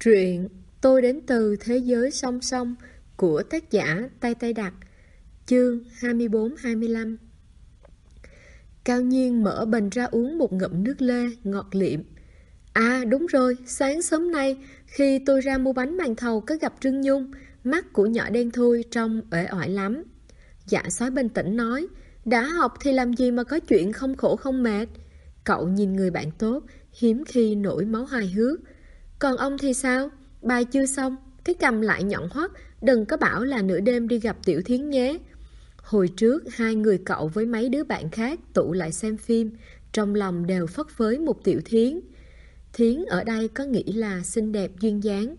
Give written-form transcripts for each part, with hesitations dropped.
Truyện Tôi đến từ thế giới song song của tác giả Tay Tay Đặc, chương 24-25. Cao Nhiên mở bình ra uống một ngụm nước lê ngọt liệm. À đúng rồi, sáng sớm nay khi tôi ra mua bánh màn thầu có gặp Trương Nhung, mắt của nhỏ đen thui trông uể oải lắm. Dạ sói bình tĩnh nói, đã học thì làm gì mà có chuyện không khổ không mệt. Cậu nhìn người bạn tốt, hiếm khi nổi máu hài hước. Còn ông thì sao? Bài chưa xong, cái cằm lại nhọn hoắt, đừng có bảo là nửa đêm đi gặp Tiểu Thiến nhé. Hồi trước, hai người cậu với mấy đứa bạn khác tụ lại xem phim, trong lòng đều phất phới một Tiểu Thiến. Thiến ở đây có nghĩa là xinh đẹp duyên dáng.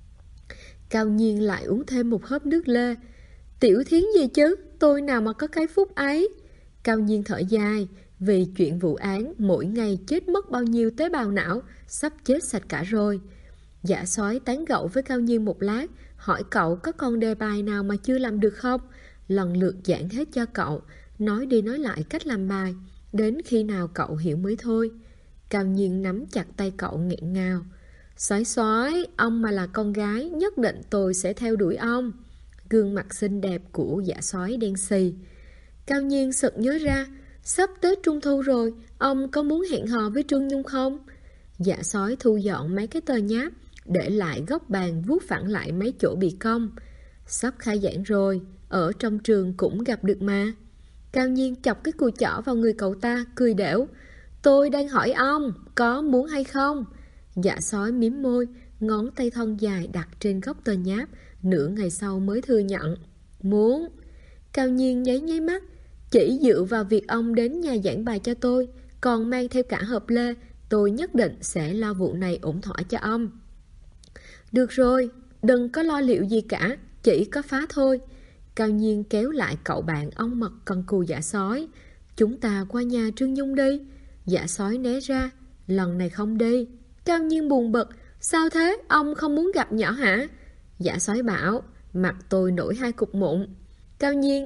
Cao Nhiên lại uống thêm một hớp nước lê. Tiểu Thiến gì chứ, tôi nào mà có cái phúc ấy. Cao Nhiên thở dài, vì chuyện vụ án mỗi ngày chết mất bao nhiêu tế bào não, sắp chết sạch cả rồi. Dạ sói tán gẫu với Cao Nhiên một lát, hỏi cậu có con đề bài nào mà chưa làm được không. Lần lượt giảng hết cho cậu, nói đi nói lại cách làm bài, đến khi nào cậu hiểu mới thôi. Cao Nhiên nắm chặt tay cậu nghẹn ngào. Sói sói, ông mà là con gái, nhất định tôi sẽ theo đuổi ông. Gương mặt xinh đẹp của dạ sói đen xì. Cao Nhiên sực nhớ ra, sắp Tết Trung Thu rồi, ông có muốn hẹn hò với Trương Nhung không? Dạ sói thu dọn mấy cái tờ nháp, để lại góc bàn vuốt phẳng lại mấy chỗ bị cong. Sắp khai giảng rồi, ở trong trường cũng gặp được mà. Cao Nhiên chọc cái cùi chỏ vào người cậu ta, cười đểu. Tôi đang hỏi ông, có muốn hay không? Dạ sói mím môi, ngón tay thon dài đặt trên góc tờ nháp, nửa ngày sau mới thừa nhận. Muốn. Cao Nhiên nháy nháy mắt. Chỉ dựa vào việc ông đến nhà giảng bài cho tôi, còn mang theo cả hộp lê, tôi nhất định sẽ lo vụ này ổn thỏa cho ông. Được rồi, đừng có lo liệu gì cả, chỉ có phá thôi. Cao Nhiên kéo lại cậu bạn ong mật cần cù dạ sói. Chúng ta qua nhà Trương Nhung đi. Dạ sói né ra, lần này không đi. Cao Nhiên buồn bực, sao thế, ông không muốn gặp nhỏ hả? Dạ sói bảo, mặt tôi nổi hai cục mụn. Cao Nhiên,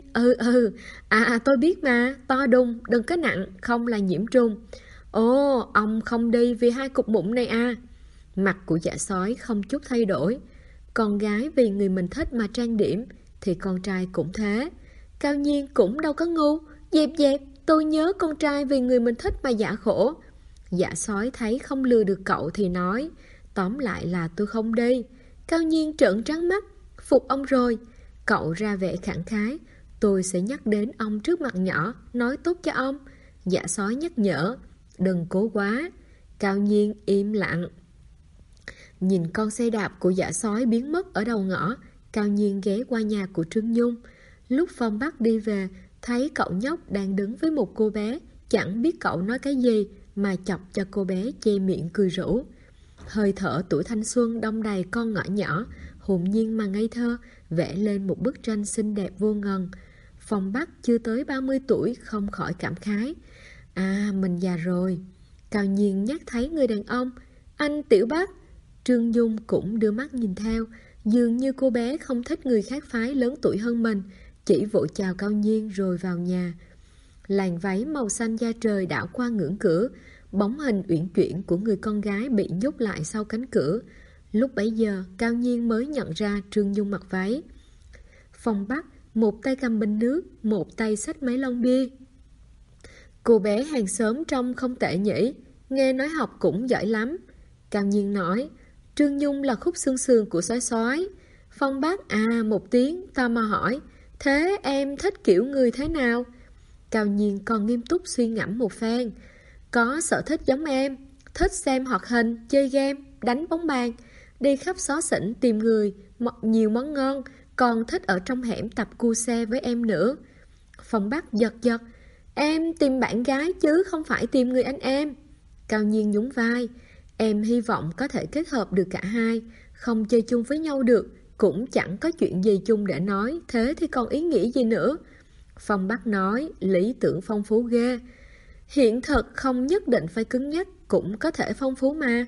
tôi biết mà, to đùng, đừng có nặng, không là nhiễm trùng. Ồ, ông không đi vì hai cục mụn này à? Mặt của dạ sói không chút thay đổi. Con gái vì người mình thích mà trang điểm, thì con trai cũng thế. Cao Nhiên cũng đâu có ngu. Dẹp dẹp, tôi nhớ con trai vì người mình thích mà dạ khổ. Dạ sói thấy không lừa được cậu thì nói, tóm lại là tôi không đi. Cao Nhiên trợn trắng mắt, phục ông rồi. Cậu ra vẻ khẳng khái, tôi sẽ nhắc đến ông trước mặt nhỏ, nói tốt cho ông. Dạ sói nhắc nhở, đừng cố quá. Cao Nhiên im lặng. Nhìn con xe đạp của dạ sói biến mất ở đầu ngõ, Cao Nhiên ghé qua nhà của Trương Nhung. Lúc Phong Bắc đi về, thấy cậu nhóc đang đứng với một cô bé, chẳng biết cậu nói cái gì mà chọc cho cô bé che miệng cười rũ. Hơi thở tuổi thanh xuân đong đầy con ngõ nhỏ, hồn nhiên mà ngây thơ, vẽ lên một bức tranh xinh đẹp vô ngần. Phong Bắc chưa tới 30 tuổi không khỏi cảm khái. À, mình già rồi. Cao Nhiên nhắc thấy người đàn ông. Anh Tiểu Bắc. Trương Dung cũng đưa mắt nhìn theo. Dường như cô bé không thích người khác phái lớn tuổi hơn mình, chỉ vội chào Cao Nhiên rồi vào nhà. Làn váy màu xanh da trời đảo qua ngưỡng cửa, bóng hình uyển chuyển của người con gái bị nhốt lại sau cánh cửa. Lúc bấy giờ, Cao Nhiên mới nhận ra Trương Dung mặc váy. Phong Bắc, một tay cầm bình nước, một tay xách mấy lon bia. Cô bé hàng xóm trông không tệ nhỉ, nghe nói học cũng giỏi lắm. Cao Nhiên nói, Trương Nhung là khúc xương sườn của sói sói. Phong Bắc một tiếng, tò mò hỏi, thế em thích kiểu người thế nào? Cao Nhiên còn nghiêm túc suy ngẫm một phen. Có sở thích giống em, thích xem hoạt hình, chơi game, đánh bóng bàn, đi khắp xó xỉnh tìm người, nhiều món ngon, còn thích ở trong hẻm tập cua xe với em nữa. Phong Bắc giật giật, em tìm bạn gái chứ không phải tìm người anh em. Cao Nhiên nhún vai, em hy vọng có thể kết hợp được cả hai, không chơi chung với nhau được, cũng chẳng có chuyện gì chung để nói, thế thì còn ý nghĩa gì nữa. Phong Bắc nói, lý tưởng phong phú ghê. Hiện thực không nhất định phải cứng nhắc, cũng có thể phong phú mà.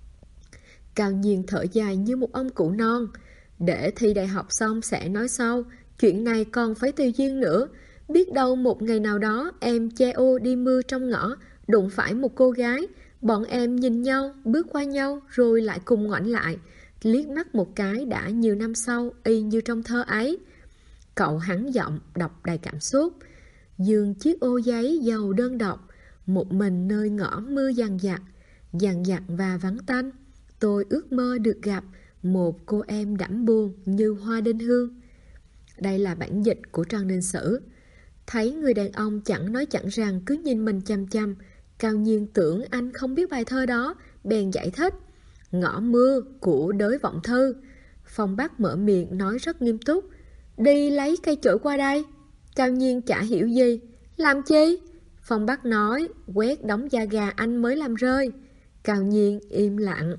Cao Nhiên thở dài như một ông cụ non. Để thi đại học xong sẽ nói sau, chuyện này còn phải tùy duyên nữa. Biết đâu một ngày nào đó em che ô đi mưa trong ngõ, đụng phải một cô gái, bọn em nhìn nhau, bước qua nhau rồi lại cùng ngoảnh lại. liếc mắt một cái đã nhiều năm sau, y như trong thơ ấy. Cậu hắn giọng đọc đầy cảm xúc. Dường chiếc ô giấy dầu đơn độc, một mình nơi ngõ mưa dằn dặt và vắng tanh. Tôi ước mơ được gặp một cô em đẫm buồn như hoa đinh hương. Đây là bản dịch của Trần Đình Sử. Thấy người đàn ông chẳng nói chẳng rằng cứ nhìn mình chăm chăm, Cao Nhiên tưởng anh không biết bài thơ đó, bèn giải thích. Ngõ mưa của Đới Vọng Thư. Phong Bắc mở miệng nói rất nghiêm túc. Đi lấy cây chổi qua đây. Cao Nhiên chả hiểu gì. Làm chi? Phong Bắc nói, quét đống da gà anh mới làm rơi. Cao Nhiên im lặng.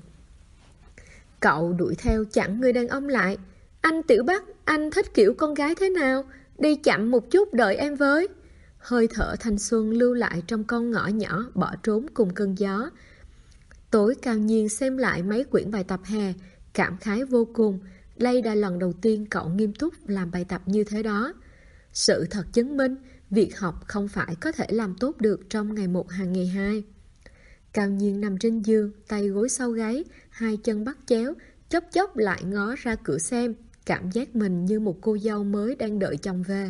Cậu đuổi theo chặn người đàn ông lại. Anh Tiểu Bắc, anh thích kiểu con gái thế nào? Đi chậm một chút đợi em với. Hơi thở thanh xuân lưu lại trong con ngõ nhỏ bỏ trốn cùng cơn gió. Tối Cao Nhiên xem lại mấy quyển bài tập hè, cảm khái vô cùng. Đây là lần đầu tiên cậu nghiêm túc làm bài tập như thế đó. Sự thật chứng minh, việc học không phải có thể làm tốt được trong ngày 1 hàng ngày 2. Cao Nhiên nằm trên giường, tay gối sau gáy, hai chân bắt chéo, chốc chốc lại ngó ra cửa xem, cảm giác mình như một cô dâu mới đang đợi chồng về.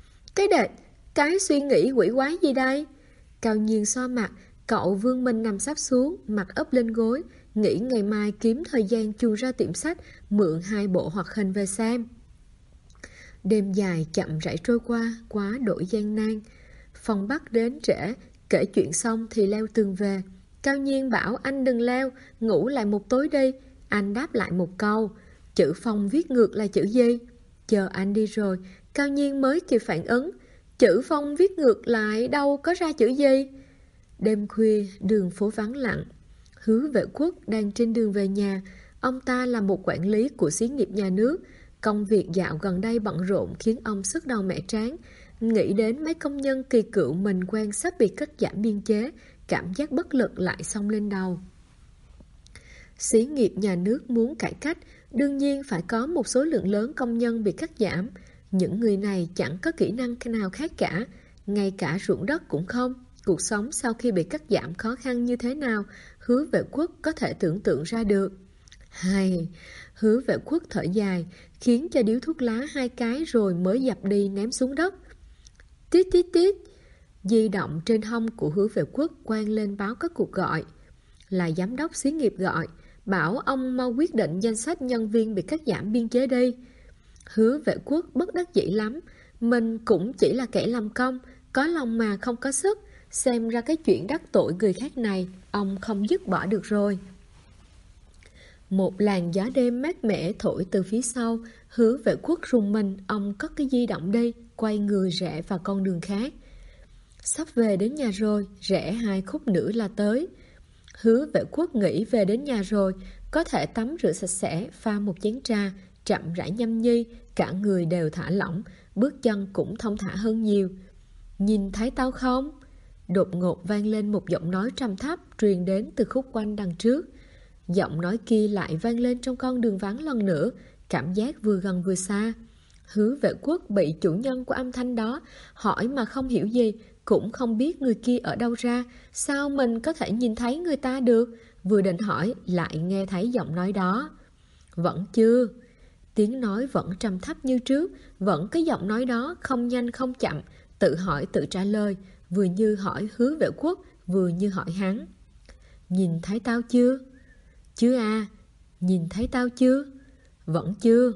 Cái suy nghĩ quỷ quái gì đây? Cao Nhiên so mặt, cậu vươn mình nằm sắp xuống, mặt ấp lên gối, nghĩ ngày mai kiếm thời gian chuồn ra tiệm sách, mượn 2 bộ hoạt hình về xem. Đêm dài chậm rãi trôi qua, quá đổi gian nan. Phong Bắc đến trễ, kể chuyện xong thì leo tường về. Cao Nhiên bảo anh đừng leo, ngủ lại một tối đi. Anh đáp lại một câu. Chữ Phong viết ngược là chữ gì? Chờ anh đi rồi, Cao Nhiên mới kịp phản ứng. Chữ Phong viết ngược lại đâu có ra chữ gì? Đêm khuya, đường phố vắng lặng. Hứa Vệ Quốc đang trên đường về nhà. Ông ta là một quản lý của xí nghiệp nhà nước. Công việc dạo gần đây bận rộn khiến ông sức đầu mẻ trán. Nghĩ đến mấy công nhân kỳ cựu mình quen sắp bị cắt giảm biên chế, cảm giác bất lực lại xông lên đầu. Xí nghiệp nhà nước muốn cải cách, đương nhiên phải có một số lượng lớn công nhân bị cắt giảm. Những người này chẳng có kỹ năng nào khác cả, ngay cả ruộng đất cũng không. Cuộc sống sau khi bị cắt giảm khó khăn như thế nào, Hứa Vệ Quốc có thể tưởng tượng ra được. Hứa Vệ Quốc thở dài, khiến cho điếu thuốc lá 2 cái rồi mới dập đi ném xuống đất. Tít tít tít. Di động trên hông của Hứa Vệ Quốc quang lên báo có cuộc gọi. Là giám đốc xí nghiệp gọi, bảo ông mau quyết định danh sách nhân viên bị cắt giảm biên chế đi. Hứa Vệ Quốc bất đắc dĩ lắm. Mình cũng chỉ là kẻ làm công, có lòng mà không có sức. Xem ra cái chuyện đắc tội người khác này, ông không dứt bỏ được rồi. Một làn gió đêm mát mẻ thổi từ phía sau. Hứa Vệ Quốc rùng mình, ông cất cái di động đi, quay người rẽ vào con đường khác. Sắp về đến nhà rồi, rẽ 2 khúc nữa là tới. Hứa Vệ Quốc nghĩ về đến nhà rồi, có thể tắm rửa sạch sẽ, pha một chén trà, chậm rãi nhâm nhi, cả người đều thả lỏng, bước chân cũng thong thả hơn nhiều. Nhìn thấy tao không? Đột ngột vang lên một giọng nói trầm thấp truyền đến từ khúc quanh đằng trước. Giọng nói kia lại vang lên trong con đường vắng lần nữa, cảm giác vừa gần vừa xa. Hứa Vệ Quốc bị chủ nhân của âm thanh đó hỏi mà không hiểu gì, cũng không biết người kia ở đâu ra, sao mình có thể nhìn thấy người ta được? Vừa định hỏi lại nghe thấy giọng nói đó. Vẫn chưa. Tiếng nói vẫn trầm thấp như trước, vẫn cái giọng nói đó không nhanh không chậm, tự hỏi tự trả lời, vừa như hỏi Hứa Vệ Quốc, vừa như hỏi hắn. Nhìn thấy tao chưa? Chưa à. Nhìn thấy tao chưa? Vẫn chưa.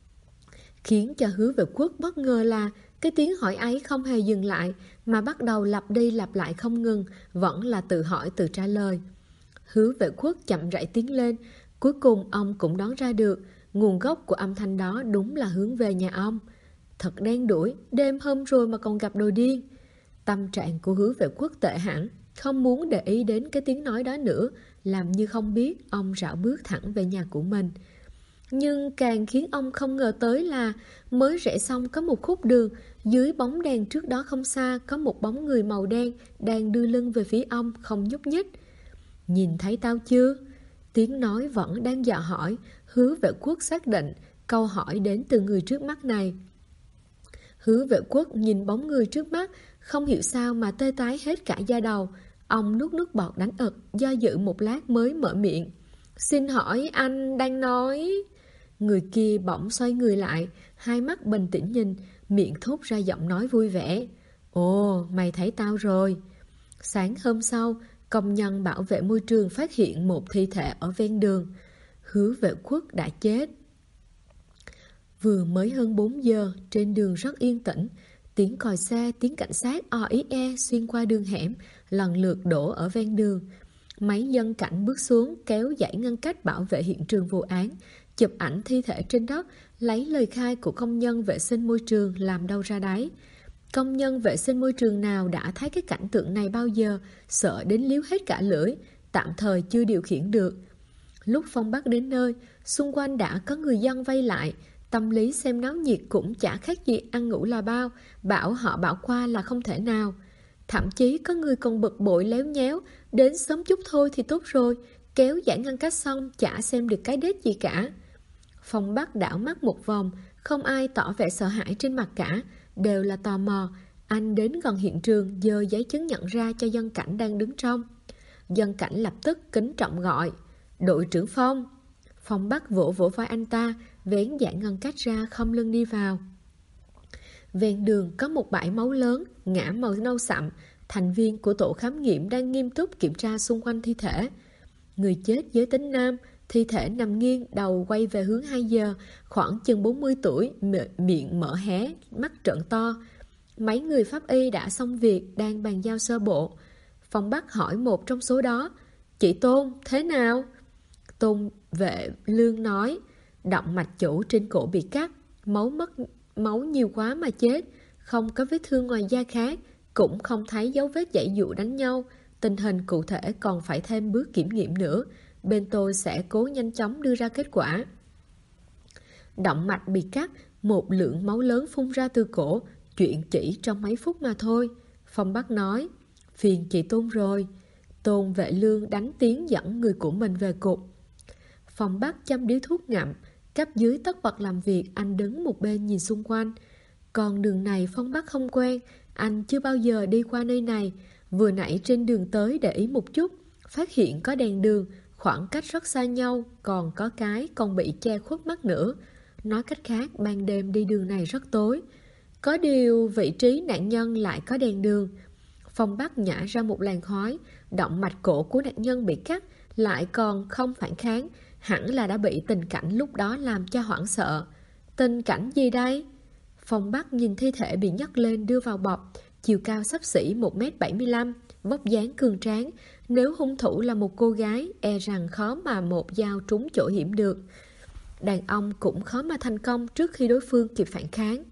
Khiến cho Hứa Vệ Quốc bất ngờ là cái tiếng hỏi ấy không hề dừng lại, mà bắt đầu lặp đi lặp lại không ngừng, vẫn là tự hỏi tự trả lời. Hứa Vệ Quốc chậm rãi tiến lên, cuối cùng ông cũng đoán ra được nguồn gốc của âm thanh đó đúng là hướng về nhà ông. Thật đen đủi, đêm hôm rồi mà còn gặp đồ điên. Tâm trạng của Hứa Vệ Quốc tệ hẳn, không muốn để ý đến cái tiếng nói đó nữa, làm như không biết, ông rảo bước thẳng về nhà của mình. Nhưng càng khiến ông không ngờ tới là mới rẽ xong có một khúc đường, dưới bóng đèn trước đó không xa có một bóng người màu đen đang đưa lưng về phía ông không nhúc nhích. Nhìn thấy tao chưa? Tiếng nói vẫn đang dò hỏi. Hứa Vệ Quốc xác định câu hỏi đến từ người trước mắt này. Hứa Vệ Quốc nhìn bóng người trước mắt, không hiểu sao mà tê tái hết cả da đầu. Ông nuốt nước bọt đánh ực, do dự một lát mới mở miệng. Xin hỏi anh đang nói... Người kia bỗng xoay người lại, hai mắt bình tĩnh nhìn, miệng thốt ra giọng nói vui vẻ. Ồ, mày thấy tao rồi. Sáng hôm sau, công nhân bảo vệ môi trường phát hiện một thi thể ở ven đường. Hứa Vệ Quốc đã chết. Vừa mới hơn 4 giờ, trên đường rất yên tĩnh. Tiếng còi xe, tiếng cảnh sát OXE xuyên qua đường hẻm, lần lượt đổ ở ven đường. Mấy dân cảnh bước xuống kéo dãy ngăn cách bảo vệ hiện trường vụ án, chụp ảnh thi thể trên đất, lấy lời khai của công nhân vệ sinh môi trường làm đâu ra đấy. Công nhân vệ sinh môi trường nào đã thấy cái cảnh tượng này bao giờ, sợ đến líu hết cả lưỡi, tạm thời chưa điều khiển được. Lúc Phong Bắc đến nơi, xung quanh đã có người dân vây lại, tâm lý xem náo nhiệt cũng chả khác gì ăn ngủ là bao, bảo họ bảo qua là không thể nào. Thậm chí có người còn bực bội léo nhéo, đến sớm chút thôi thì tốt rồi, kéo dãy ngăn cách xong chả xem được cái đết gì cả. Phong Bắc đảo mắt một vòng, không ai tỏ vẻ sợ hãi trên mặt cả, đều là tò mò. Anh đến gần hiện trường, giơ giấy chứng nhận ra cho dân cảnh đang đứng trong. Dân cảnh lập tức kính trọng gọi, đội trưởng Phong. Phong Bắc vỗ vỗ vai anh ta, vén dãy ngăn cách ra, khom lưng đi vào. Ven đường có một bãi máu lớn, ngã màu nâu sậm. Thành viên của tổ khám nghiệm đang nghiêm túc kiểm tra xung quanh thi thể. Người chết giới tính nam, thi thể nằm nghiêng, đầu quay về hướng 2 giờ, khoảng chừng 40 tuổi, miệng mở hé, mắt trợn to. Mấy người pháp y đã xong việc, đang bàn giao sơ bộ. Phong Bắc hỏi một trong số đó, chị Tôn, thế nào? Tôn Vệ Lương nói, động mạch chủ trên cổ bị cắt, máu nhiều quá mà chết, không có vết thương ngoài da khác, cũng không thấy dấu vết giãy dụa đánh nhau. Tình hình cụ thể còn phải thêm bước kiểm nghiệm nữa. Bên tôi sẽ cố nhanh chóng đưa ra kết quả. Động mạch bị cắt, một lượng máu lớn phun ra từ cổ, chuyện chỉ trong mấy phút mà thôi. Phong Bắc nói, phiền chị Tôn rồi. Tôn Vệ Lương đánh tiếng dẫn người của mình về cục. Phong Bắc châm điếu thuốc ngậm, cấp dưới tất bật làm việc, anh đứng một bên nhìn xung quanh. Còn đường này Phong Bắc không quen, anh chưa bao giờ đi qua nơi này. Vừa nãy trên đường tới để ý một chút, phát hiện có đèn đường, khoảng cách rất xa nhau, còn có cái còn bị che khuất mắt nữa. Nói cách khác, ban đêm đi đường này rất tối. Có điều vị trí nạn nhân lại có đèn đường. Phong Bắc nhả ra một làn khói, động mạch cổ của nạn nhân bị cắt, lại còn không phản kháng, hẳn là đã bị tình cảnh lúc đó làm cho hoảng sợ. Tình cảnh gì đây? Phong Bắc nhìn thi thể bị nhấc lên đưa vào bọc, chiều cao xấp xỉ 1m75, vóc dáng cường tráng. Nếu hung thủ là một cô gái, e rằng khó mà một dao trúng chỗ hiểm được. Đàn ông cũng khó mà thành công trước khi đối phương kịp phản kháng.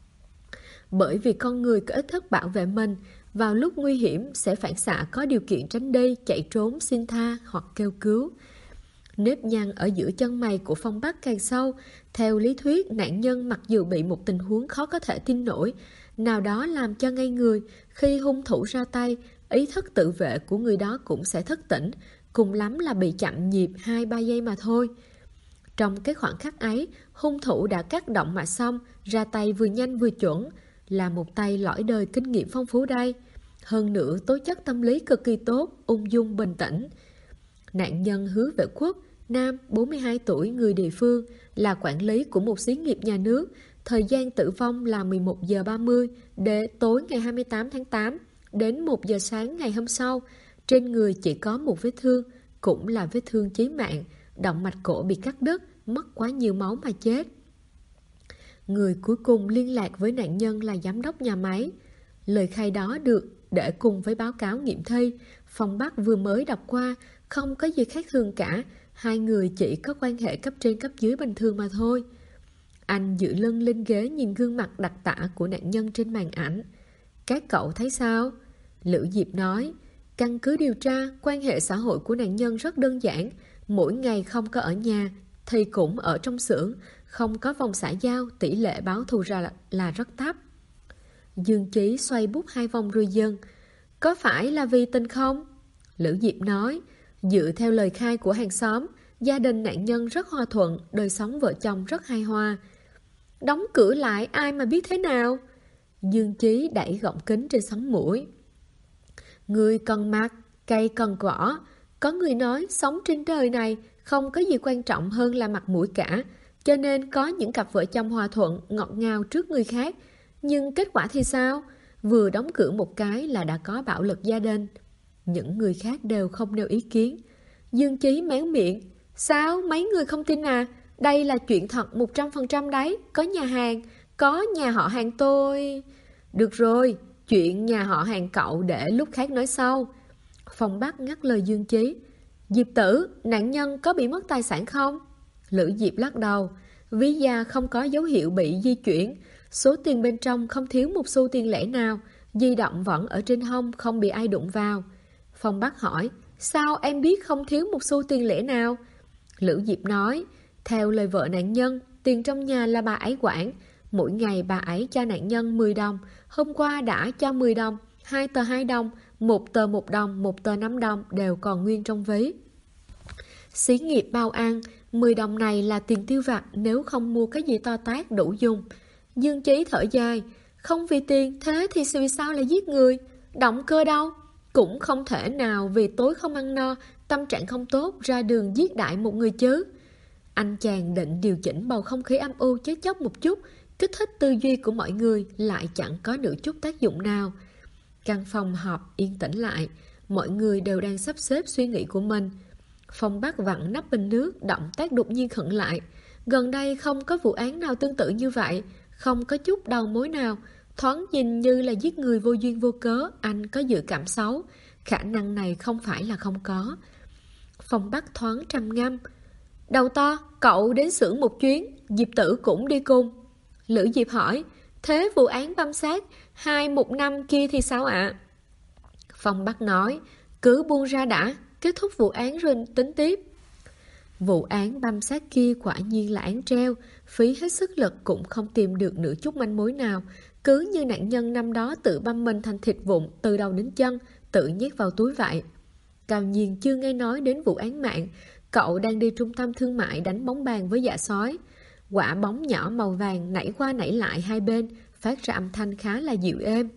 Bởi vì con người có ít thức bảo vệ mình, vào lúc nguy hiểm sẽ phản xạ có điều kiện tránh đi, chạy trốn, xin tha hoặc kêu cứu. Nếp nhăn ở giữa chân mày của Phong Bắc càng sâu. Theo lý thuyết, nạn nhân mặc dù bị một tình huống khó có thể tin nổi nào đó làm cho ngây người, khi hung thủ ra tay, ý thức tự vệ của người đó cũng sẽ thức tỉnh, cùng lắm là bị chậm nhịp 2-3 giây mà thôi. Trong cái khoảng khắc ấy, hung thủ đã cắt động mạch xong, ra tay vừa nhanh vừa chuẩn, là một tay lõi đời kinh nghiệm phong phú đây. Hơn nữa, tố chất tâm lý cực kỳ tốt, ung dung bình tĩnh. Nạn nhân Hứa Vệ Quốc, nam, 42 tuổi, người địa phương, là quản lý của một xí nghiệp nhà nước. Thời gian tử vong là 11 giờ 30 để tối ngày 28 tháng 8 đến 1 giờ sáng ngày hôm sau. Trên người chỉ có một vết thương, cũng là vết thương chí mạng, động mạch cổ bị cắt đứt, mất quá nhiều máu mà chết. Người cuối cùng liên lạc với nạn nhân là giám đốc nhà máy. Lời khai đó được để cùng với báo cáo nghiệm thi. Phong Bắc vừa mới đọc qua, không có gì khác thường cả. Hai người chỉ có quan hệ cấp trên cấp dưới bình thường mà thôi. Anh dựa lưng lên ghế nhìn gương mặt đặc tả của nạn nhân trên màn ảnh. Các cậu thấy sao? Lữ Diệp nói, căn cứ điều tra, quan hệ xã hội của nạn nhân rất đơn giản. Mỗi ngày không có ở nhà thì cũng ở trong xưởng, không có vòng xã giao, tỷ lệ báo thù ra là rất thấp. Dương Chí xoay bút 2 vòng rồi dừng. Có phải là vì tình không? Lữ Diệp nói, dựa theo lời khai của hàng xóm, gia đình nạn nhân rất hòa thuận, đời sống vợ chồng rất hài hòa. Đóng cửa lại ai mà biết thế nào? Dương Chí đẩy gọng kính trên sống mũi. Người cần mặt, cây cần cỏ, có người nói sống trên đời này không có gì quan trọng hơn là mặt mũi cả, cho nên có những cặp vợ chồng hòa thuận, ngọt ngào trước người khác. Nhưng kết quả thì sao? Vừa đóng cửa một cái là đã có bạo lực gia đình. Những người khác đều không nêu ý kiến. Dương Chí méo miệng. Sao? Mấy người không tin à? Đây là chuyện thật 100% đấy. Có nhà hàng, có nhà họ hàng tôi. Được rồi, chuyện nhà họ hàng cậu để lúc khác nói sau. Phong Bắc ngắt lời Dương Chí. Diệp Tử, nạn nhân có bị mất tài sản không? Lữ Diệp lắc đầu. Ví da không có dấu hiệu bị di chuyển. Số tiền bên trong không thiếu một xu tiền lẻ nào. Di động vẫn ở trên hông, không bị ai đụng vào. Phong Bắc hỏi. Sao em biết không thiếu một xu tiền lẻ nào? Lữ Diệp nói. Theo lời vợ nạn nhân, tiền trong nhà là bà ấy quản. Mỗi ngày bà ấy cho nạn nhân 10 đồng. Hôm qua đã cho 10 đồng, 2 tờ 2 đồng, 1 tờ 1 đồng, 1 tờ 5 đồng đều còn nguyên trong ví. Xí nghiệp bao ăn, 10 đồng này là tiền tiêu vặt nếu không mua cái gì to tát đủ dùng. Dương Chí thở dài. Không vì tiền, thế thì vì sao lại giết người? Động cơ đâu? Cũng không thể nào vì tối không ăn no, tâm trạng không tốt ra đường giết đại một người chứ. Anh chàng định điều chỉnh bầu không khí âm u chết chóc một chút, kích thích tư duy của mọi người lại chẳng có nửa chút tác dụng nào. Căn phòng họp yên tĩnh lại, mọi người đều đang sắp xếp suy nghĩ của mình. Phong Bắc vặn nắp bình nước, động tác đột nhiên khựng lại. Gần đây không có vụ án nào tương tự như vậy, không có chút đầu mối nào. Thoáng nhìn như là giết người vô duyên vô cớ, anh có dự cảm xấu. Khả năng này không phải là không có. Phong Bắc thoáng trầm ngâm. Đầu to, cậu đến xưởng một chuyến, Diệp Tử cũng đi cùng. Lữ Diệp hỏi, thế vụ án băm xác 215 kia thì sao ạ? Phong Bắc nói, cứ buông ra đã, kết thúc vụ án rồi tính tiếp. Vụ án băm xác kia quả nhiên là án treo, phí hết sức lực cũng không tìm được nửa chút manh mối nào. Cứ như nạn nhân năm đó tự băm mình thành thịt vụn từ đầu đến chân, tự nhét vào túi vậy. Cao Nhiên chưa nghe nói đến vụ án mạng. Cậu đang đi trung tâm thương mại đánh bóng bàn với Dạ Sói. Quả bóng nhỏ màu vàng nảy qua nảy lại hai bên, phát ra âm thanh khá là dịu êm.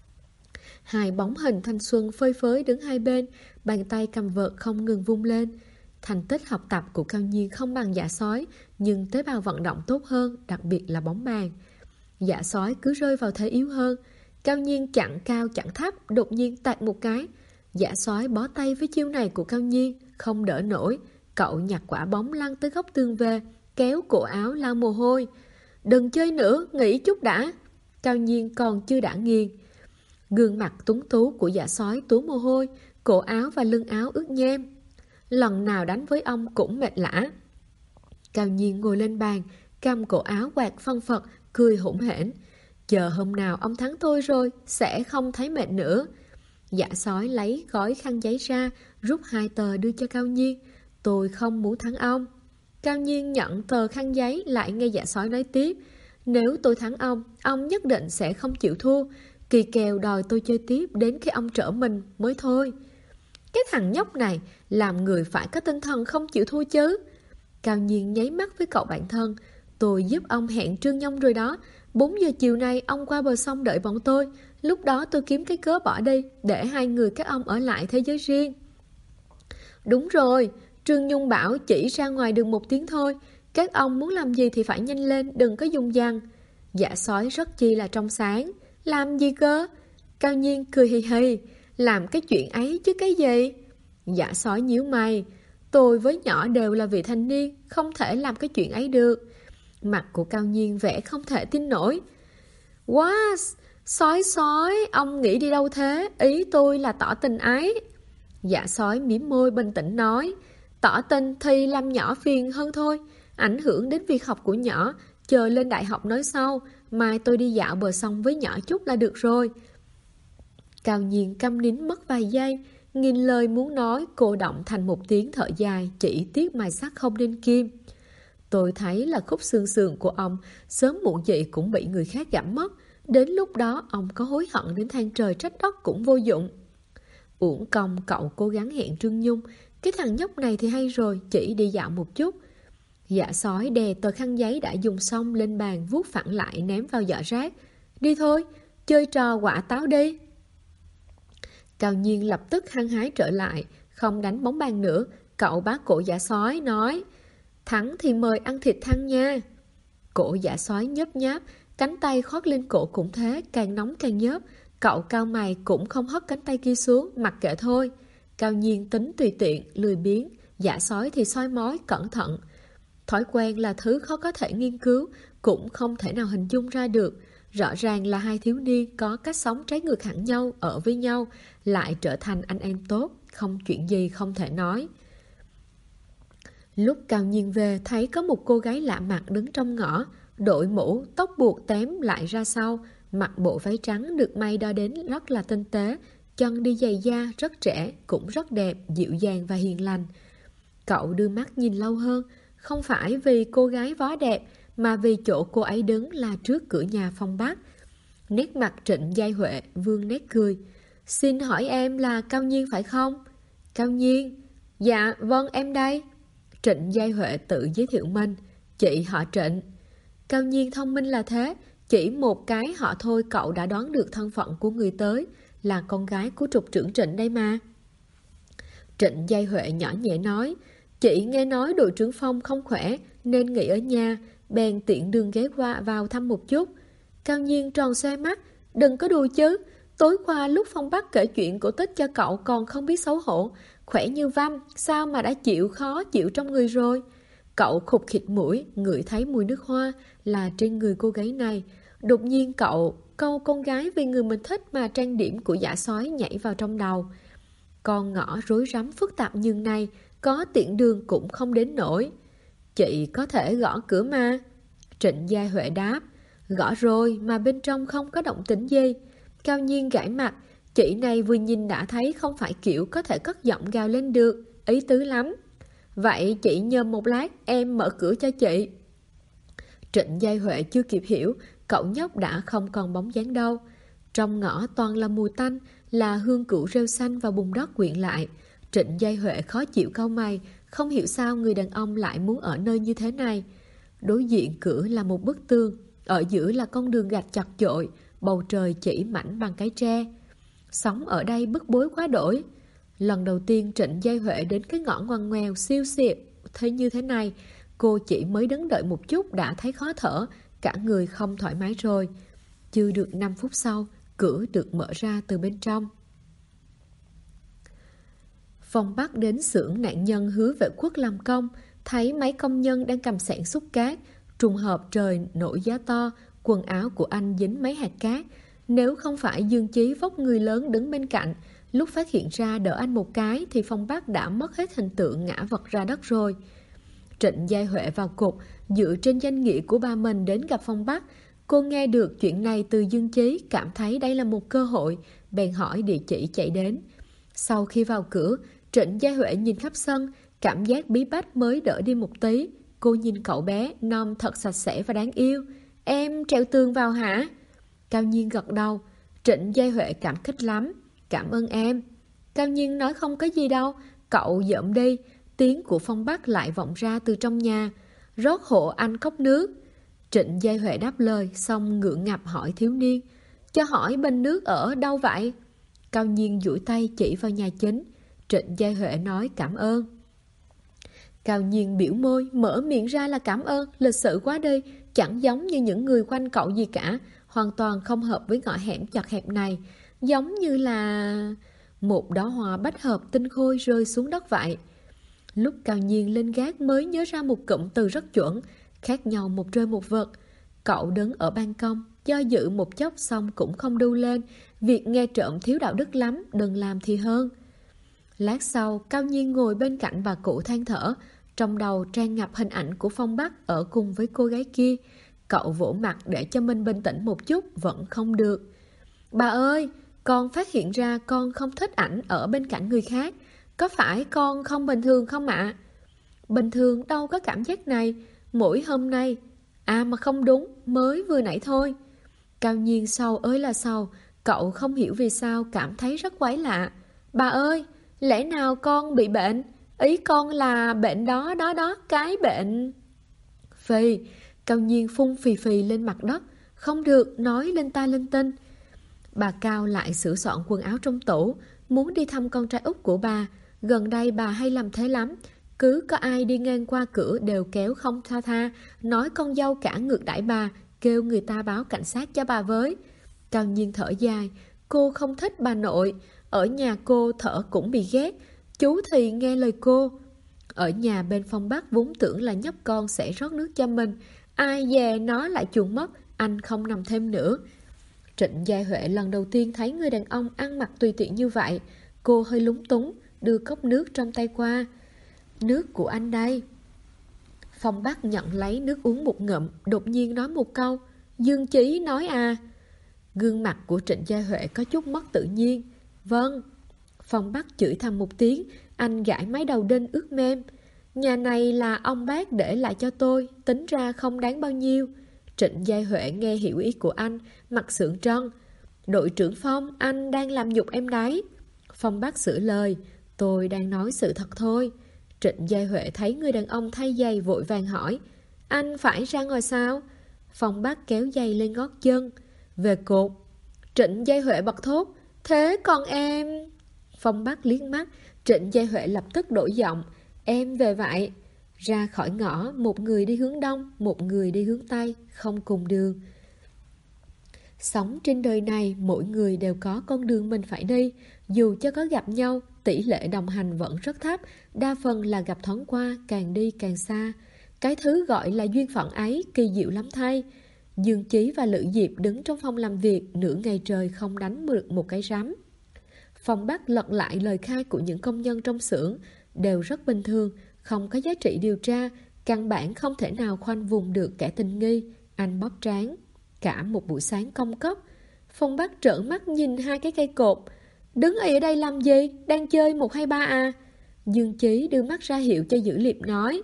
Hai bóng hình thanh xuân phơi phới đứng hai bên, bàn tay cầm vợt không ngừng vung lên. Thành tích học tập của Cao Nhiên không bằng Dạ Sói, nhưng tế bào vận động tốt hơn, đặc biệt là bóng bàn. Dạ Sói cứ rơi vào thế yếu hơn. Cao Nhiên chặn cao chặn thấp, đột nhiên tạt một cái. Dạ Sói bó tay với chiêu này của Cao Nhiên, không đỡ nổi. Cậu nhặt quả bóng lăn tới góc tường về, kéo cổ áo lau mồ hôi. Đừng chơi nữa, nghỉ chút đã. Cao Nhiên còn chưa đã nghiền. Gương mặt tuấn tú của Dạ Sói túa mồ hôi, cổ áo và lưng áo ướt nhem. Lần nào đánh với ông cũng mệt lả. Cao Nhiên ngồi lên bàn, cầm cổ áo quạt phân phật, cười hỗn hển. Chờ hôm nào ông thắng tôi rồi, sẽ không thấy mệt nữa. Dạ Sói lấy gói khăn giấy ra, rút 2 tờ đưa cho Cao Nhiên. Tôi không muốn thắng ông. Cao Nhiên nhận tờ khăn giấy, lại nghe Dạ Sói nói tiếp. Nếu tôi thắng ông nhất định sẽ không chịu thua. Kỳ kèo đòi tôi chơi tiếp đến khi ông trở mình mới thôi. Cái thằng nhóc này làm người phải có tinh thần không chịu thua chứ. Cao Nhiên nháy mắt với cậu bạn thân. Tôi giúp ông hẹn Trương Nhông rồi đó. 4 giờ chiều nay ông qua bờ sông đợi bọn tôi. Lúc đó tôi kiếm cái cớ bỏ đi, để hai người các ông ở lại thế giới riêng. Đúng rồi, Trương Nhung bảo chỉ ra ngoài đường 1 tiếng thôi. Các ông muốn làm gì thì phải nhanh lên, đừng có dùng dằng. Dạ Sói rất chi là trong sáng. Làm gì cơ? Cao Nhiên cười hì hì. Làm cái chuyện ấy chứ cái gì? Dạ Sói nhíu mày. Tôi với nhỏ đều là vị thành niên, không thể làm cái chuyện ấy được. Mặt của Cao Nhiên vẻ không thể tin nổi. Wow, Sói, ông nghĩ đi đâu thế? Ý tôi là tỏ tình ấy. Dạ Sói mím môi bình tĩnh nói. Tỏ tình thì làm nhỏ phiền hơn thôi, ảnh hưởng đến việc học của nhỏ. Chờ lên đại học nói sau, mai tôi đi dạo bờ sông với nhỏ chút là được rồi. Cao Nhiên câm nín mất vài giây, nghìn lời muốn nói cô động thành một tiếng thở dài, chỉ tiếc mài sắt không nên kim. Tôi thấy là khúc xương sườn của ông sớm muộn gì cũng bị người khác gặm mất. Đến lúc đó ông có hối hận đến than trời trách đất cũng vô dụng. Uổng công cậu cố gắng hẹn Trương Nhung. Cái thằng nhóc này thì hay rồi, chỉ đi dạo một chút. Dạ Sói đè tờ khăn giấy đã dùng xong lên bàn, vuốt phẳng lại ném vào giỏ rác. Đi thôi, chơi trò quả táo đi. Cao Nhiên lập tức hăng hái trở lại, Không đánh bóng bàn nữa, cậu bá cổ giả sói nói, thắng thì mời ăn thịt thăng nha. Cổ giả sói nhấp nháp, cánh tay khoác lên cổ cũng thế, càng nóng càng nhớp. Cậu cau mày cũng không hất cánh tay kia xuống, mặc kệ thôi. Cao Nhiên tính tùy tiện, lười biếng, giả sói thì soi mói, cẩn thận. Thói quen là thứ khó có thể nghiên cứu, cũng không thể nào hình dung ra được. Rõ ràng là hai thiếu niên có cách sống trái ngược hẳn nhau, ở với nhau, lại trở thành anh em tốt, không chuyện gì không thể nói. Lúc Cao Nhiên về, thấy có một cô gái lạ mặt đứng trong ngõ, đội mũ, tóc buộc tém lại ra sau, mặc bộ váy trắng được may đo đến rất là tinh tế, chân đi giày da, rất trẻ, cũng rất đẹp, dịu dàng và hiền lành. Cậu đưa mắt nhìn lâu hơn, không phải vì cô gái vó đẹp, mà vì chỗ cô ấy đứng là trước cửa nhà Phong Bắc. Nét mặt Trịnh Giai Huệ vương nét cười. Xin hỏi em là Cao Nhiên phải không? Cao Nhiên? Dạ, vâng em đây. Trịnh Giai Huệ tự giới thiệu mình. Chị họ Trịnh. Cao Nhiên thông minh là thế, chỉ một cái họ thôi cậu đã đoán được thân phận của người tới, là con gái của trục trưởng Trịnh đây mà. Trịnh Giai Huệ nhỏ nhẹ nói, chị nghe nói đội trưởng Phong không khỏe nên nghỉ ở nhà, bèn tiện đường ghé qua vào thăm một chút. Cao Nhiên tròn xoe mắt, đừng có đùa chứ, tối qua lúc Phong Bắc kể chuyện cổ tích cho cậu còn không biết xấu hổ, khỏe như văm, sao mà đã chịu khó chịu trong người rồi. Cậu khục khịt mũi, ngửi thấy mùi nước hoa là trên người cô gái này. Đột nhiên cậu câu con gái vì người mình thích mà trang điểm của giả sói nhảy vào trong đầu. Con ngõ rối rắm phức tạp như này, có tiện đường cũng không đến nổi. Chị có thể gõ cửa mà. Trịnh Giai Huệ đáp, gõ rồi mà bên trong không có động tĩnh gì. Cao Nhiên gãi mặt, chị này vừa nhìn đã thấy không phải kiểu có thể cất giọng gào lên được, ý tứ lắm. Vậy chị nhờ một lát em mở cửa cho chị. Trịnh Giai Huệ chưa kịp hiểu, cậu nhóc đã không còn bóng dáng đâu. Trong ngõ toàn là mùi tanh, là hương củ rêu xanh và bùn đất quyện lại. Trịnh Giai Huệ khó chịu cau mày, không hiểu sao người đàn ông lại muốn ở nơi như thế này. Đối diện cửa là một bức tường, ở giữa là con đường gạch chật chội, bầu trời chỉ mảnh bằng cái tre. Sống ở đây bức bối quá đổi. Lần đầu tiên Trịnh Giai Huệ đến cái ngõ ngoằn ngoèo siêu xịt thế như thế này, cô chỉ mới đứng đợi một chút đã thấy khó thở, cả người không thoải mái rồi. Chưa được 5 phút sau, cửa được mở ra từ bên trong. Phong Bắc đến xưởng nạn nhân Hứa Vệ Quốc làm công, thấy mấy công nhân đang cầm xẻng xúc cát. Trùng hợp trời nổi gió to, quần áo của anh dính mấy hạt cát. Nếu không phải Dương Chí vóc người lớn đứng bên cạnh, lúc phát hiện ra đỡ anh một cái thì Phong Bắc đã mất hết hình tượng ngã vật ra đất rồi. Trịnh Giai Huệ vào cục, dựa trên danh nghĩa của ba mình đến gặp Phong Bắc. Cô nghe được chuyện này từ Dương Chí, cảm thấy đây là một cơ hội, bèn hỏi địa chỉ chạy đến. Sau khi vào cửa, Trịnh Giai Huệ nhìn khắp sân, cảm giác bí bách mới đỡ đi một tí. Cô nhìn cậu bé, non thật sạch sẽ và đáng yêu. Em trèo tường vào hả? Cao Nhiên gật đầu. Trịnh Giai Huệ cảm kích lắm. Cảm ơn em. Cao Nhiên nói không có gì đâu, cậu dợm đi. Tiếng của Phong Bắc lại vọng ra từ trong nhà. Rót hộ anh cốc nước. Trịnh Giai Huệ đáp lời, xong ngượng ngập hỏi thiếu niên. Cho hỏi bình nước ở đâu vậy? Cao Nhiên duỗi tay chỉ vào nhà chính. Trịnh Giai Huệ nói cảm ơn. Cao Nhiên biểu môi, mở miệng ra là cảm ơn, lịch sự quá đi, chẳng giống như những người quanh cậu gì cả, hoàn toàn không hợp với ngõ hẻm chật hẹp này, giống như là một đóa hoa bách hợp tinh khôi rơi xuống đất vậy. Lúc Cao Nhiên lên gác mới nhớ ra một cụm từ rất chuẩn, khác nhau một trời một vực. Cậu đứng ở ban công, do dự một chốc xong cũng không đu lên, việc nghe trộm thiếu đạo đức lắm, đừng làm thì hơn. Lát sau, Cao Nhiên ngồi bên cạnh bà cụ than thở, trong đầu tràn ngập hình ảnh của Phong Bắc ở cùng với cô gái kia. Cậu vỗ mặt để cho mình bình tĩnh một chút, vẫn không được. Bà ơi, con phát hiện ra con không thích ảnh ở bên cạnh người khác. Có phải con không bình thường không ạ? Bình thường đâu có cảm giác này, mỗi hôm nay. À mà không đúng, mới vừa nãy thôi. Cao Nhiên sầu ơi là sầu, cậu không hiểu vì sao cảm thấy rất quái lạ. Bà ơi, lẽ nào con bị bệnh? Ý con là bệnh đó, cái bệnh... Phì, Cao Nhiên phun phì phì lên mặt đất. Không được, nói lên ta linh tinh. Bà Cao lại sửa soạn quần áo trong tủ, muốn đi thăm con trai út của bà. gần đây bà hay làm thế lắm. Cứ có ai đi ngang qua cửa đều kéo không tha tha, nói con dâu cả ngược đãi bà, kêu người ta báo cảnh sát cho bà với. Cao Nhiên thở dài, cô không thích bà nội, ở nhà cô thở cũng bị ghét, chú thì nghe lời cô. Ở nhà bên Phong Bắc vốn tưởng là nhóc con sẽ rót nước cho mình, ai dè nó lại chuồn mất, anh không nằm thêm nữa. Trịnh Giai Huệ lần đầu tiên thấy người đàn ông ăn mặc tùy tiện như vậy, cô hơi lúng túng, đưa cốc nước trong tay qua. Nước của anh đây. Phong Bắc nhận lấy nước uống một ngụm, đột nhiên nói một câu, Dương Chí nói à. Gương mặt của Trịnh Giai Huệ có chút mất tự nhiên. Vâng. Phong Bắc chửi thầm một tiếng, anh gãi mái đầu đinh ướt mềm. Nhà này là ông bác để lại cho tôi, tính ra không đáng bao nhiêu. Trịnh Giai Huệ nghe hiểu ý của anh, mặt sượng trân. Đội trưởng Phong, anh đang làm nhục em đấy. Phong Bắc sửa lời, tôi đang nói sự thật thôi. Trịnh Giai Huệ thấy người đàn ông thay giày vội vàng hỏi, anh phải ra ngoài sao? Phong Bắc kéo giày lên gót chân. Về cột. Trịnh Giai Huệ bật thốt, thế còn em? Phong Bắc liếc mắt, Trịnh Giai Huệ lập tức đổi giọng, em về vậy. Ra khỏi ngõ, một người đi hướng đông, một người đi hướng tây, không cùng đường. Sống trên đời này, mỗi người đều có con đường mình phải đi. Dù cho có gặp nhau, tỷ lệ đồng hành vẫn rất thấp, đa phần là gặp thoáng qua, càng đi càng xa. Cái thứ gọi là duyên phận ấy kỳ diệu lắm thay. Dương Chí và Lữ Diệp đứng trong phòng làm việc, nửa ngày trời không đánh được một cái rắm. Phong Bắc lật lại lời khai của những công nhân trong xưởng, đều rất bình thường, không có giá trị điều tra, căn bản không thể nào khoanh vùng được kẻ tình nghi. Anh bóp trán. Cả một buổi sáng công cốc, Phong Bắc trợn mắt nhìn hai cái cây cột. Đứng ở đây làm gì? Đang chơi 1, 2, 3 à? Dương Chí đưa mắt ra hiệu cho Dữ Liệp nói.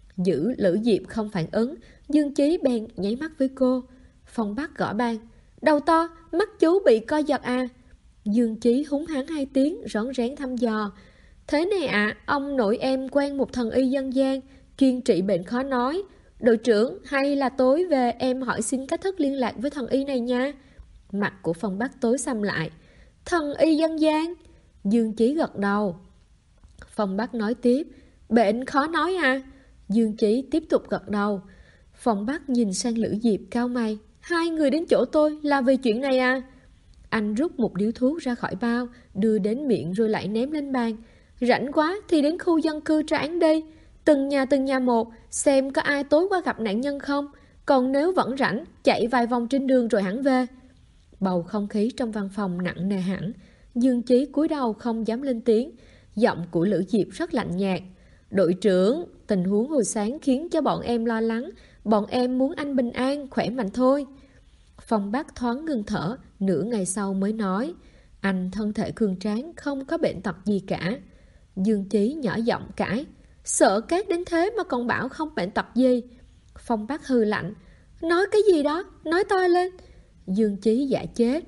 Lữ Diệp không phản ứng, Dương Chí bèn nháy mắt với cô. Phong Bắc gõ bàn. Đầu to, mắt chú bị co giật à? Dương Chí húng hắng 2 tiếng, rón rén thăm dò. Thế này ạ, ông nội em quen một thần y dân gian, chuyên trị bệnh khó nói. Đội trưởng, hay là tối về em hỏi xin cách thức liên lạc với thần y này nha. Mặt của Phong Bắc tối sầm lại. Thần y dân gian? Dương Chí gật đầu. Phong Bắc nói tiếp. Bệnh khó nói à? Dương Chí tiếp tục gật đầu. Phong Bắc nhìn sang Lữ Diệp cau mày. Hai người đến chỗ tôi là vì chuyện này à? Anh rút một điếu thuốc ra khỏi bao, đưa đến miệng rồi lại ném lên bàn. Rảnh quá thì đến khu dân cư tra án đi. Từng nhà một, xem có ai tối qua gặp nạn nhân không. Còn nếu vẫn rảnh, chạy vài vòng trên đường rồi hẳn về. Bầu không khí trong văn phòng nặng nề hẳn. Dương Chí cúi đầu không dám lên tiếng. Giọng của Lữ Diệp rất lạnh nhạt. Đội trưởng, tình huống hồi sáng khiến cho bọn em lo lắng. Bọn em muốn anh bình an, khỏe mạnh thôi. Phong Bắc thoáng ngừng thở, nửa ngày sau mới nói. Anh thân thể cường tráng, không có bệnh tật gì cả. Dương Chí nhỏ giọng cãi. Sợ cát đến thế mà còn bảo không bệnh tật gì. Phong Bắc hừ lạnh. Nói cái gì đó, nói to lên. Dương Chí giả chết.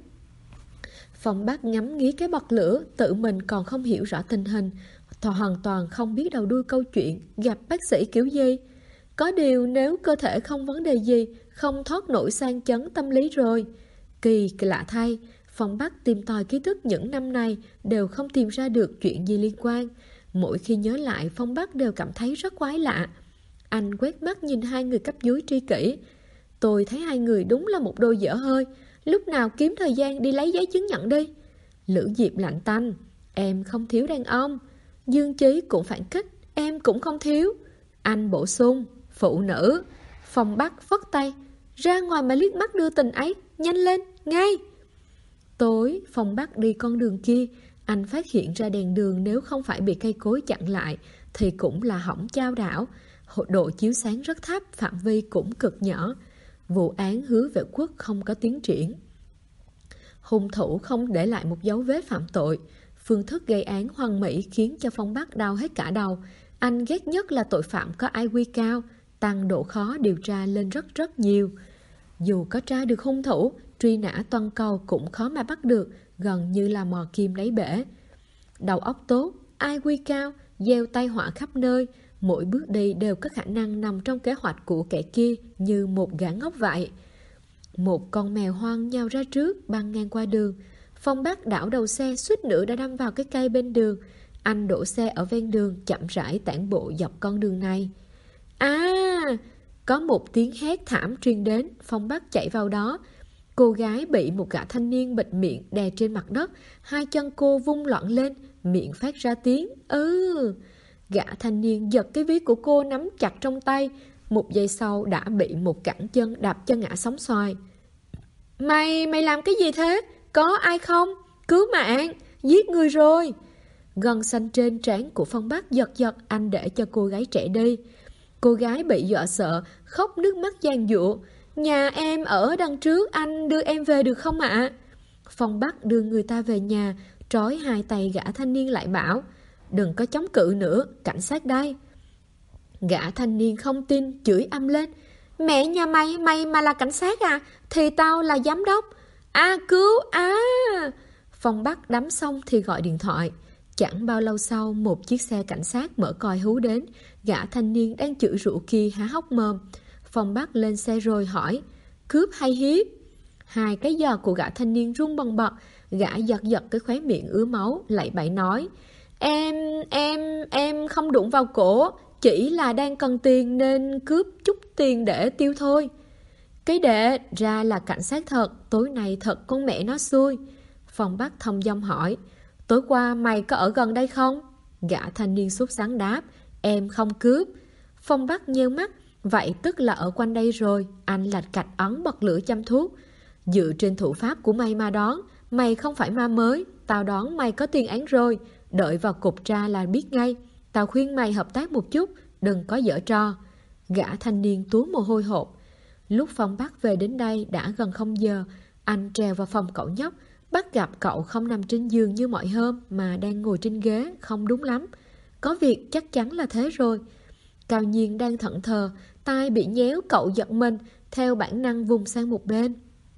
Phong Bắc ngắm nghía cái bật lửa, tự mình còn không hiểu rõ tình hình, hoàn toàn không biết đầu đuôi câu chuyện, gặp bác sĩ kiểu gì. Có điều nếu cơ thể không vấn đề gì, không thoát nổi sang chấn tâm lý rồi. Kỳ lạ thay, Phong Bắc tìm tòi ký ức những năm này đều không tìm ra được chuyện gì liên quan. Mỗi khi nhớ lại, Phong Bắc đều cảm thấy rất quái lạ. Anh quét mắt nhìn hai người cấp dưới tri kỷ. Tôi thấy hai người đúng là một đôi dở hơi. Lúc nào kiếm thời gian đi lấy giấy chứng nhận đi. Lữ Diệp lạnh tanh. Em không thiếu đàn ông. Dương Chí cũng phản kích. Em cũng không thiếu. Anh bổ sung. Phụ nữ. Phong Bắc phất tay. Ra ngoài mà liếc mắt đưa tình ấy. Nhanh lên, ngay. Tối, Phong Bắc đi con đường kia. Anh phát hiện ra đèn đường nếu không phải bị cây cối chặn lại thì cũng là hỏng chao đảo. Độ chiếu sáng rất thấp, phạm vi cũng cực nhỏ. Vụ án Hứa Vệ Quốc không có tiến triển. Hung thủ không để lại một dấu vết phạm tội. Phương thức gây án hoàn mỹ khiến cho Phong Bắc đau hết cả đầu. Anh ghét nhất là tội phạm có IQ cao, tăng độ khó điều tra lên rất nhiều. Dù có tra được hung thủ, truy nã toàn cầu cũng khó mà bắt được, gần như là mò kim đáy bể. Đầu óc tốt, IQ cao, gieo tai họa khắp nơi, mỗi bước đi đều có khả năng nằm trong kế hoạch của kẻ kia như một gã ngốc vậy. Một con mèo hoang nhào ra trước, băng ngang qua đường. Phong Bắc đảo đầu xe suýt nữa đã đâm vào cái cây bên đường. Anh đổ xe ở ven đường, chậm rãi tản bộ dọc con đường này. Có một tiếng hét thảm truyền đến. Phong Bắc chạy vào đó. Cô gái bị một gã thanh niên bịt miệng đè trên mặt đất. Hai chân cô vung loạn lên, miệng phát ra tiếng Gã thanh niên giật cái ví của cô nắm chặt trong tay. Một giây sau đã bị một cẳng chân đạp cho ngã sóng xoài. Mày làm cái gì thế? Có ai không? Cứu mạng! Giết người rồi! Gân xanh trên trán của Phong Bắc giật, anh để cho cô gái trẻ đi. Cô gái bị dọa sợ, khóc nước mắt giàn giụa. Nhà em ở đằng trước, anh đưa em về được không ạ? Phong Bắc đưa người ta về nhà, trói hai tay gã thanh niên lại bảo, đừng có chống cự nữa, cảnh sát đây. Gã thanh niên không tin, chửi âm lên. Mẹ nhà mày mà là cảnh sát à? Thì tao là giám đốc. Cứu! Phong Bắc đắm xong thì gọi điện thoại. Chẳng bao lâu sau, một chiếc xe cảnh sát mở còi hú đến. Gã thanh niên đang chửi rủa kia há hốc mồm. Phong Bắc lên xe rồi hỏi, cướp hay hiếp? Hai cái giò của gã thanh niên run bần bật. Gã giật cái khóe miệng ứa máu, lạy bậy nói, Em không đụng vào cổ, chỉ là đang cần tiền nên cướp chút tiền để tiêu thôi. Cái đệ ra là cảnh sát thật, tối nay thật con mẹ nó xui. Phong Bắc thông dong hỏi, tối qua mày có ở gần đây không? Gã thanh niên sốt sắng đáp, em không cướp. Phong Bắc nheo mắt, vậy tức là ở quanh đây rồi. Anh lạch cạch ấn bật lửa châm thuốc. Dựa trên thủ pháp của mày mà đoán, mày không phải ma mới. Tao đoán mày có tiền án rồi, đợi vào cục tra là biết ngay. Tao khuyên mày hợp tác một chút, đừng có giở trò. Gã thanh niên túa mồ hôi hột. Lúc Phong Bắc về đến đây đã gần 0 giờ. Anh trèo vào phòng cậu nhóc, bắt gặp cậu không nằm trên giường như mọi hôm mà đang ngồi trên ghế, không đúng lắm. Có việc chắc chắn là thế rồi. Cao Nhiên đang thẫn thờ, tai bị nhéo, cậu giật mình, theo bản năng vùng sang một bên.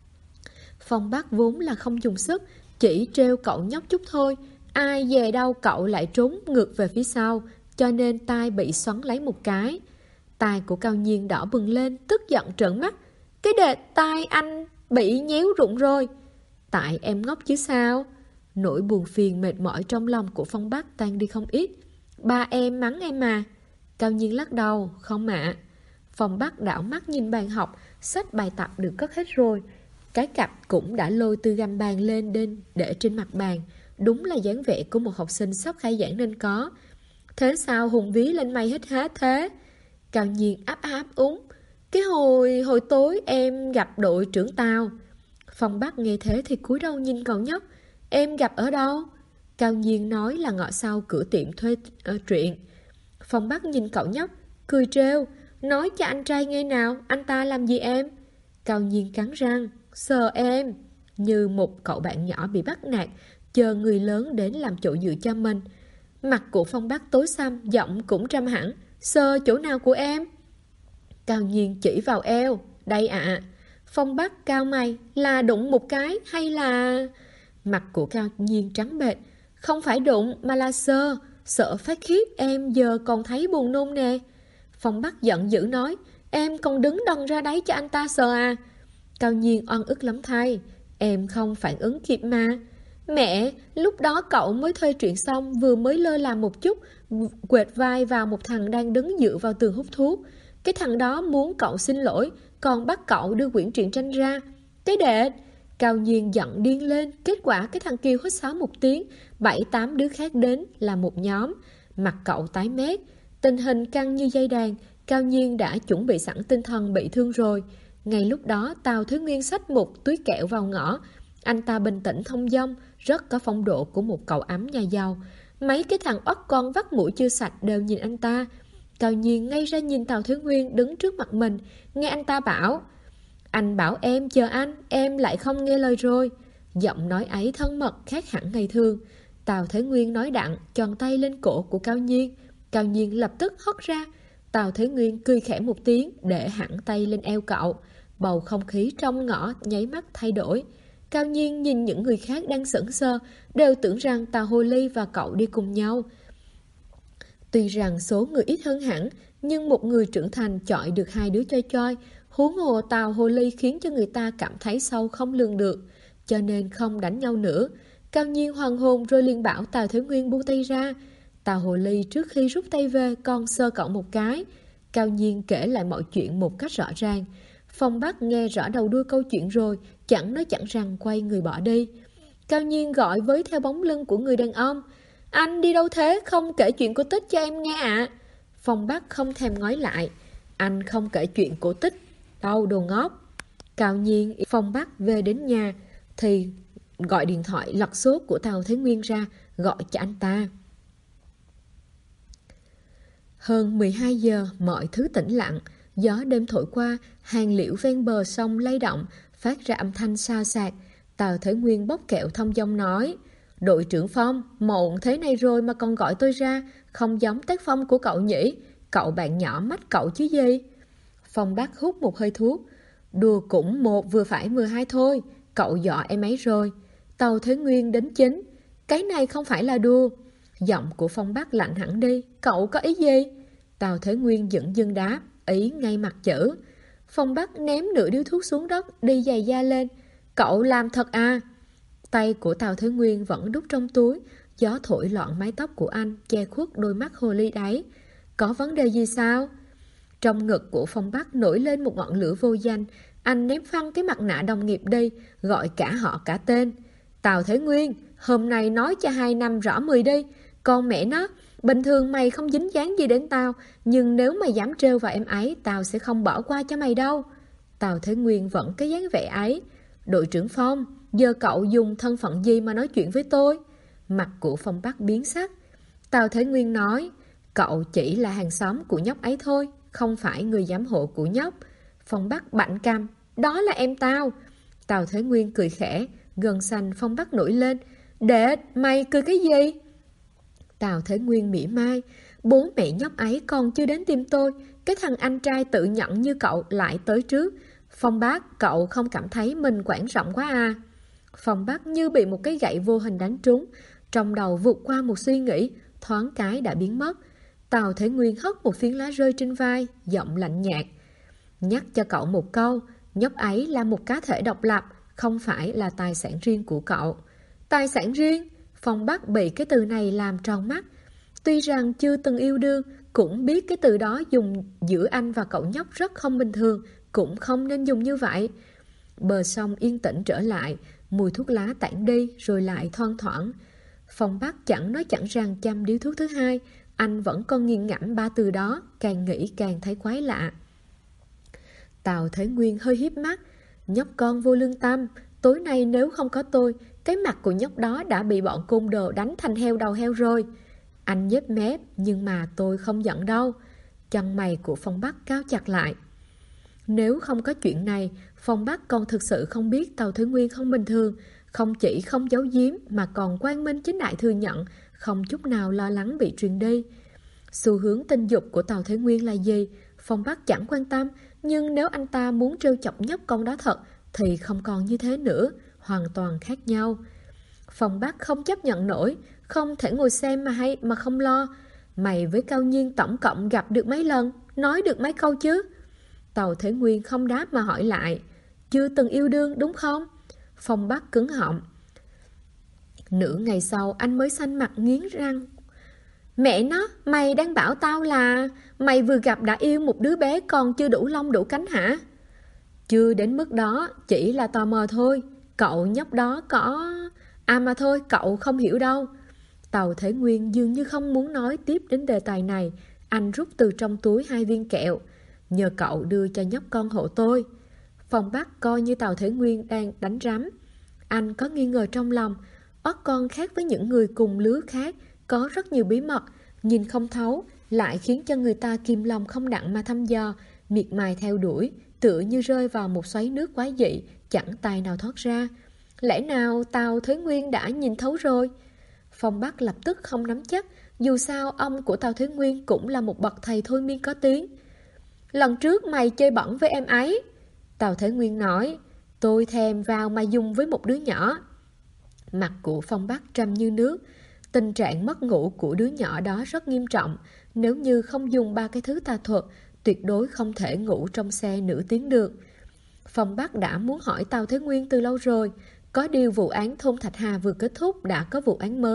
Phong Bắc vốn là không dùng sức, chỉ trêu cậu nhóc chút thôi. Ai về đâu cậu lại trốn ngược về phía sau, cho nên tai bị xoắn lấy một cái. Tai của Cao Nhiên đỏ bừng lên, tức giận trợn mắt. Cái đệ tai anh bị nhéo rụng rồi. Tại em ngốc chứ sao? Nỗi buồn phiền mệt mỏi trong lòng của Phong Bắc tan đi không ít. Ba em mắng em mà. Cao Nhiên lắc đầu, không ạ. Phong Bắc đảo mắt nhìn bàn học, sách bài tập được cất hết rồi. Cái cặp cũng đã lôi từ gầm bàn lên để trên mặt bàn. Đúng là dáng vẻ của một học sinh sắp khai giảng nên có. Thế sao Hùng ví lên mây hết thế? Cao Nhiên áp úng. Cái hồi tối em gặp đội trưởng Tào. Phong Bắc nghe thế thì cúi đầu nhìn cậu nhóc. Em gặp ở đâu? Cao Nhiên nói là ngõ sau cửa tiệm thuê truyện. Phong Bắc nhìn cậu nhóc, cười trêu. Nói cho anh trai nghe nào, anh ta làm gì em? Cao Nhiên cắn răng, sờ em. Như một cậu bạn nhỏ bị bắt nạt, chờ người lớn đến làm chỗ dựa cho mình. Mặt của Phong Bắc tối xăm, giọng cũng trầm hẳn. Sờ chỗ nào của em? Cao Nhiên chỉ vào eo. Đây ạ. Phong Bắc cao mày, là đụng một cái hay là... Mặt của Cao Nhiên trắng bệch. Không phải đụng mà là sờ. Sợ phát khiếp, em giờ còn thấy buồn nôn nè. Phong Bắc giận dữ nói, em còn đứng đần ra đấy cho anh ta sờ à? Cao Nhiên oan ức lắm thay. Em không phản ứng kịp mà. Mẹ, lúc đó cậu mới thuê truyện xong, vừa mới lơ là một chút, quệt vai vào một thằng đang đứng dựa vào tường hút thuốc. Cái thằng đó muốn cậu xin lỗi, còn bắt cậu đưa quyển truyện tranh ra. Cái đệ! Cao Nhiên giận điên lên. Kết quả cái thằng kia hít sáo một tiếng, 7-8 đứa khác đến là một nhóm. Mặt cậu tái mét. Tình hình căng như dây đàn. Cao Nhiên đã chuẩn bị sẵn tinh thần bị thương rồi. Ngay lúc đó Tào Thế Nguyên xách một túi kẹo vào ngõ. Anh ta bình tĩnh thông dong, rất có phong độ của một cậu ấm nhà giàu. Mấy cái thằng oắt con vắt mũi chưa sạch đều nhìn anh ta. Cao Nhiên ngay ra nhìn Tào Thế Nguyên đứng trước mặt mình. Nghe anh ta bảo, anh bảo em chờ anh, em lại không nghe lời rồi. Giọng nói ấy thân mật khác hẳn ngày thường. Tào Thế Nguyên nói đặng, chòn tay lên cổ của Cao Nhiên. Cao Nhiên lập tức hất ra. Tào Thế Nguyên cười khẽ một tiếng, để hẳn tay lên eo cậu. Bầu không khí trong ngõ nháy mắt thay đổi. Cao Nhiên nhìn những người khác đang sững sờ, đều tưởng rằng Tào Hồ Ly và cậu đi cùng nhau. Tuy rằng số người ít hơn hẳn, nhưng một người trưởng thành chọi được hai đứa choi choi. Huống hồ Tào Hồ Ly khiến cho người ta cảm thấy sâu không lường được, cho nên không đánh nhau nữa. Cao Nhiên hoàng hồn rồi liền bảo Tào Thế Nguyên buông tay ra. Tào Hồ Ly trước khi rút tay về còn sơ cậu một cái. Cao Nhiên kể lại mọi chuyện một cách rõ ràng. Phong Bắc nghe rõ đầu đuôi câu chuyện rồi, chẳng nói chẳng rằng quay người bỏ đi. Cao Nhiên gọi với theo bóng lưng của người đàn ông. Anh đi đâu thế, không kể chuyện cổ tích cho em nghe ạ? Phong Bắc không thèm ngói lại. Anh không kể chuyện cổ tích đâu, đồ ngốc. Cao Nhiên Phong Bắc về đến nhà thì gọi điện thoại lật số của Tào Thế Nguyên ra, gọi cho anh ta. Hơn 12 giờ, mọi thứ tĩnh lặng. Gió đêm thổi qua, hàng liễu ven bờ sông lay động, phát ra âm thanh xao xạc. Tào Thế Nguyên bốc kẹo thông dong nói: Đội trưởng Phong, muộn thế này rồi mà còn gọi tôi ra, không giống tác phong của cậu nhỉ? Cậu bạn nhỏ mách cậu chứ gì? Phong Bắc hút một hơi thuốc. Đùa cũng một vừa phải vừa hai thôi, cậu dọa em ấy rồi. Tào Thế Nguyên đến chính. Cái này không phải là đùa. Giọng của Phong Bắc lạnh hẳn đi. Cậu có ý gì? Tào Thế Nguyên dửng dưng đáp, ý ngay mặt chữ. Phong Bắc ném nửa điếu thuốc xuống đất, đi giày da lên. Cậu làm thật à? Tay của Tào Thế Nguyên vẫn đút trong túi. Gió thổi loạn mái tóc của anh, che khuất đôi mắt hồ ly đáy. Có vấn đề gì sao? Trong ngực của Phong Bắc nổi lên một ngọn lửa vô danh. Anh ném phăng cái mặt nạ đồng nghiệp đi, gọi cả họ cả tên. Tào Thế Nguyên, hôm nay nói cho 2 năm rõ 10 đi. Con mẹ nó, bình thường mày không dính dáng gì đến tao, nhưng nếu mày dám trêu vào em ấy, tao sẽ không bỏ qua cho mày đâu. Tào Thế Nguyên vẫn cái dáng vẻ ấy. Đội trưởng Phong, giờ cậu dùng thân phận gì mà nói chuyện với tôi? Mặt của Phong Bắc biến sắc. Tào Thế Nguyên nói, cậu chỉ là hàng xóm của nhóc ấy thôi, không phải người giám hộ của nhóc. Phong Bắc bặn cằm, đó là em tao. Tào Thế Nguyên cười khẽ, gân xanh Phong Bắc nổi lên. Đệ, mày cười cái gì? Tào Thế Nguyên mỉa mai, bố mẹ nhóc ấy còn chưa đến tìm tôi, cái thằng anh trai tự nhận như cậu lại tới trước. Phong Bắc, cậu không cảm thấy mình quảng rộng quá à? Phong Bắc như bị một cái gậy vô hình đánh trúng, trong đầu vụt qua một suy nghĩ, thoáng cái đã biến mất. Tào Thế Nguyên hất một phiến lá rơi trên vai, giọng lạnh nhạt. Nhắc cho cậu một câu, nhóc ấy là một cá thể độc lập, không phải là tài sản riêng của cậu. Tài sản riêng? Phong Bắc bị cái từ này làm tròn mắt. Tuy rằng chưa từng yêu đương, cũng biết cái từ đó dùng giữa anh và cậu nhóc rất không bình thường, cũng không nên dùng như vậy. Bờ sông yên tĩnh trở lại, mùi thuốc lá tản đi rồi lại thoang thoảng. Phong Bắc chẳng nói chẳng rằng chăm điếu thuốc thứ hai, anh vẫn còn nghiền ngẫm ba từ đó, càng nghĩ càng thấy quái lạ. Tào Thế Nguyên hơi híp mắt, nhóc con vô lương tâm, tối nay nếu không có tôi, cái mặt của nhóc đó đã bị bọn côn đồ đánh thành heo đầu heo rồi. Anh nhếch mép, nhưng mà tôi không giận đâu. Chân mày của Phong Bắc cao chặt lại. Nếu không có chuyện này, Phong Bắc còn thực sự không biết Tào Thế Nguyên không bình thường, không chỉ không giấu giếm mà còn quang minh chính đại thừa nhận, không chút nào lo lắng bị truyền đi. Xu hướng tình dục của Tào Thế Nguyên là gì, Phong Bắc chẳng quan tâm, nhưng nếu anh ta muốn trêu chọc nhóc con đó thật, thì không còn như thế nữa, hoàn toàn khác nhau. Phong Bắc không chấp nhận nổi, không thể ngồi xem mà không lo. Mày với Cao Nhiên tổng cộng gặp được mấy lần, nói được mấy câu chứ? Tào Thế Nguyên không đáp mà hỏi lại, chưa từng yêu đương đúng không? Phong Bắc cứng họng. Nửa ngày sau anh mới xanh mặt nghiến răng. Mẹ nó, mày đang bảo tao là mày vừa gặp đã yêu một đứa bé còn chưa đủ lông đủ cánh hả? Chưa đến mức đó, chỉ là tò mò thôi. Cậu nhóc đó có... À mà thôi, cậu không hiểu đâu. Tào Thế Nguyên dường như không muốn nói tiếp đến đề tài này. Anh rút từ trong túi 2 viên kẹo. Nhờ cậu đưa cho nhóc con hộ tôi. Phong Bắc coi như Tào Thế Nguyên đang đánh rắm. Anh có nghi ngờ trong lòng. Ót con khác với những người cùng lứa khác, có rất nhiều bí mật, nhìn không thấu, lại khiến cho người ta kìm lòng không đặng mà thăm dò, miệt mài theo đuổi, tựa như rơi vào một xoáy nước quái dị, chẳng tài nào thoát ra. Lẽ nào Tào Thế Nguyên đã nhìn thấu rồi? Phong Bắc lập tức không nắm chắc, dù sao ông của Tào Thế Nguyên cũng là một bậc thầy thôi miên có tiếng. Lần trước mày chơi bẩn với em ấy. Tào Thế Nguyên nói, tôi thèm vào mà dùng với một đứa nhỏ. Mặt của Phong Bắc trầm như nước. Tình trạng mất ngủ của đứa nhỏ đó rất nghiêm trọng. Nếu như không dùng 3 cái thứ tà thuật, tuyệt đối không thể ngủ trong xe nửa tiếng được. Phong Bắc đã muốn hỏi Tào Thế Nguyên từ lâu rồi. Có điều vụ án thôn Thạch Hà vừa kết thúc đã có vụ án mới.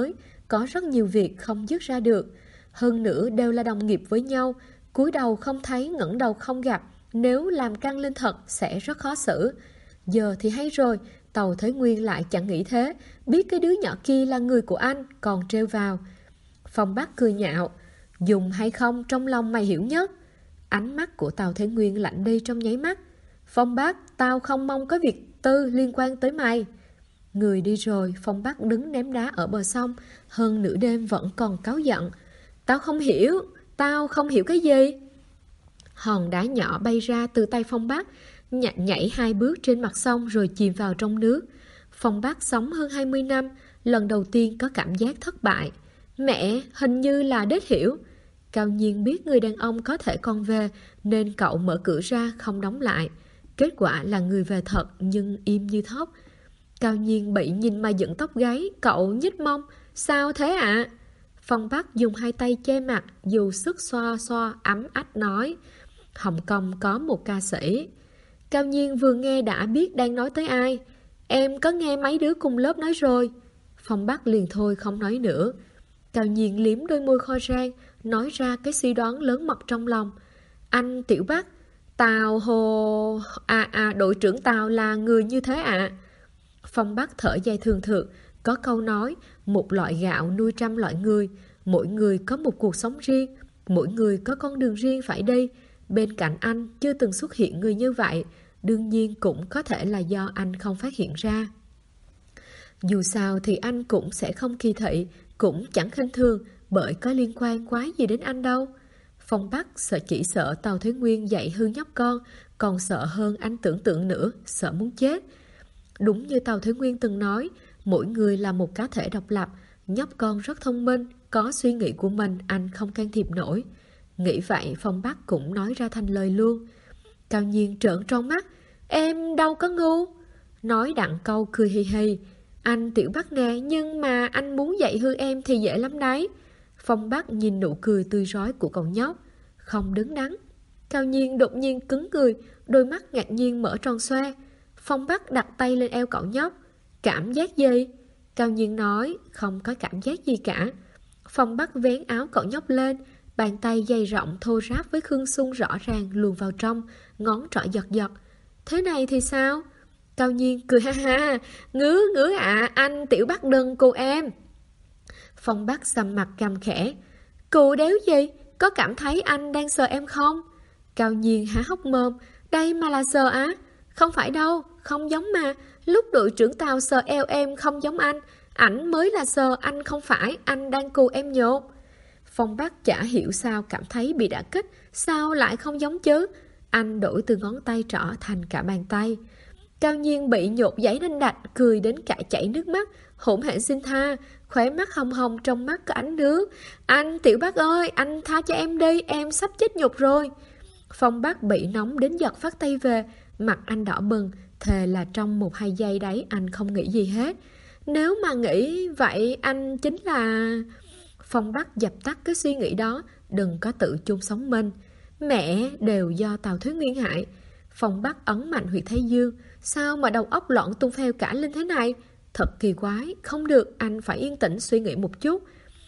có rất nhiều việc không dứt ra được. Hơn nữa đều là đồng nghiệp với nhau, cúi đầu không thấy ngẩng đầu không gặp, nếu làm căng lên thật sẽ rất khó xử. Giờ thì hay rồi, Tàu Thế Nguyên lại chẳng nghĩ thế, biết cái đứa nhỏ kia là người của anh, còn trêu vào. Phong Bắc cười nhạo, dùng hay không trong lòng mày hiểu nhất. Ánh mắt của Tàu Thế Nguyên lạnh đi trong nháy mắt. Phong Bắc, tao không mong có việc tư liên quan tới mày. Người đi rồi, Phong Bắc đứng ném đá ở bờ sông, hơn nửa đêm vẫn còn cáu giận. Tao không hiểu cái gì? Hòn đá nhỏ bay ra từ tay Phong Bắc, nhảy 2 bước trên mặt sông rồi chìm vào trong nước. Phong Bắc sống hơn 20 năm, lần đầu tiên có cảm giác thất bại. Mẹ, hình như là đếch hiểu. Cao Nhiên biết người đàn ông có thể còn về, nên cậu mở cửa ra không đóng lại. Kết quả là người về thật nhưng im như thóc. Cao Nhiên bị nhìn mà dựng tóc gáy, cậu nhích mông. Sao thế ạ? Phong Bắc dùng 2 tay che mặt, dù sức xoa xoa ấm ách nói. Hồng Kông có một ca sĩ. Cao Nhiên vừa nghe đã biết đang nói tới ai. Em có nghe mấy đứa cùng lớp nói rồi. Phong Bắc liền thôi không nói nữa. Cao Nhiên liếm đôi môi khô rang, nói ra cái suy đoán lớn mật trong lòng. Anh Tiểu Bắc, Tào Hồ... đội trưởng Tào là người như thế ạ. Phong Bắc thở dài thường thượt, có câu nói, một loại gạo nuôi 100 loại người, mỗi người có một cuộc sống riêng, mỗi người có con đường riêng phải đi. Bên cạnh anh chưa từng xuất hiện người như vậy, đương nhiên cũng có thể là do anh không phát hiện ra. Dù sao thì anh cũng sẽ không kỳ thị, cũng chẳng khinh thường, bởi có liên quan quá gì đến anh đâu. Phong Bắc chỉ sợ Tàu Thế Nguyên dạy hư nhóc con, còn sợ hơn anh tưởng tượng nữa, sợ muốn chết. Đúng như Tàu Thế Nguyên từng nói, mỗi người là một cá thể độc lập, nhóc con rất thông minh, có suy nghĩ của mình, anh không can thiệp nổi. Nghĩ vậy, Phong Bắc cũng nói ra thành lời luôn. Cao Nhiên trợn tròn mắt, em đâu có ngu. Nói đặng câu cười hì hì, anh Tiểu Bắc nè, nhưng mà anh muốn dạy hư em thì dễ lắm đấy. Phong Bắc nhìn nụ cười tươi rói của cậu nhóc, không đứng đắn. Cao Nhiên đột nhiên cứng cười, đôi mắt ngạc nhiên mở tròn xoe. Phong Bắc đặt tay lên eo cậu nhóc. Cảm giác gì? Cao Nhiên nói, không có cảm giác gì cả. Phong Bắc vén áo cậu nhóc lên, bàn tay dày rộng thô ráp với khương xung rõ ràng luồn vào trong, ngón trỏ giật giật. Thế này thì sao? Cao Nhiên cười ha ha, ngứa ạ, anh Tiểu Bắc đừng cù em. Phong Bắc sầm mặt cằm khẽ. Cù đéo gì? Có cảm thấy anh đang sờ em không? Cao Nhiên há hốc mồm. Đây mà là sờ á? Không phải đâu, không giống mà. Lúc đội trưởng Tàu sờ eo em không giống anh. Ảnh mới là sờ, anh không phải, anh đang cù em nhột. Phong Bắc chả hiểu sao cảm thấy bị đả kích. Sao lại không giống chứ? Anh đổi từ ngón tay trỏ thành cả bàn tay. Cao Nhiên bị nhột giấy đanh đạch, cười đến cả chảy nước mắt, hỗn hển xin tha, khóe mắt hồng hồng, trong mắt có ánh nước. Anh Tiểu Bắc ơi, anh tha cho em đi, em sắp chết nhột rồi. Phong Bắc bị nóng đến giật phát tay về, mặt anh đỏ bừng, thề là trong 1-2 giây đấy anh không nghĩ gì hết. Nếu mà nghĩ vậy anh chính là... Phong Bắc dập tắt cái suy nghĩ đó, đừng có tự chung sống mình. Mẹ, đều do Tàu Thế Nguyên hại. Phong Bắc ấn mạnh huyệt thái dương. Sao mà đầu óc loạn tung phèo cả lên thế này? Thật kỳ quái, không được, anh phải yên tĩnh suy nghĩ một chút.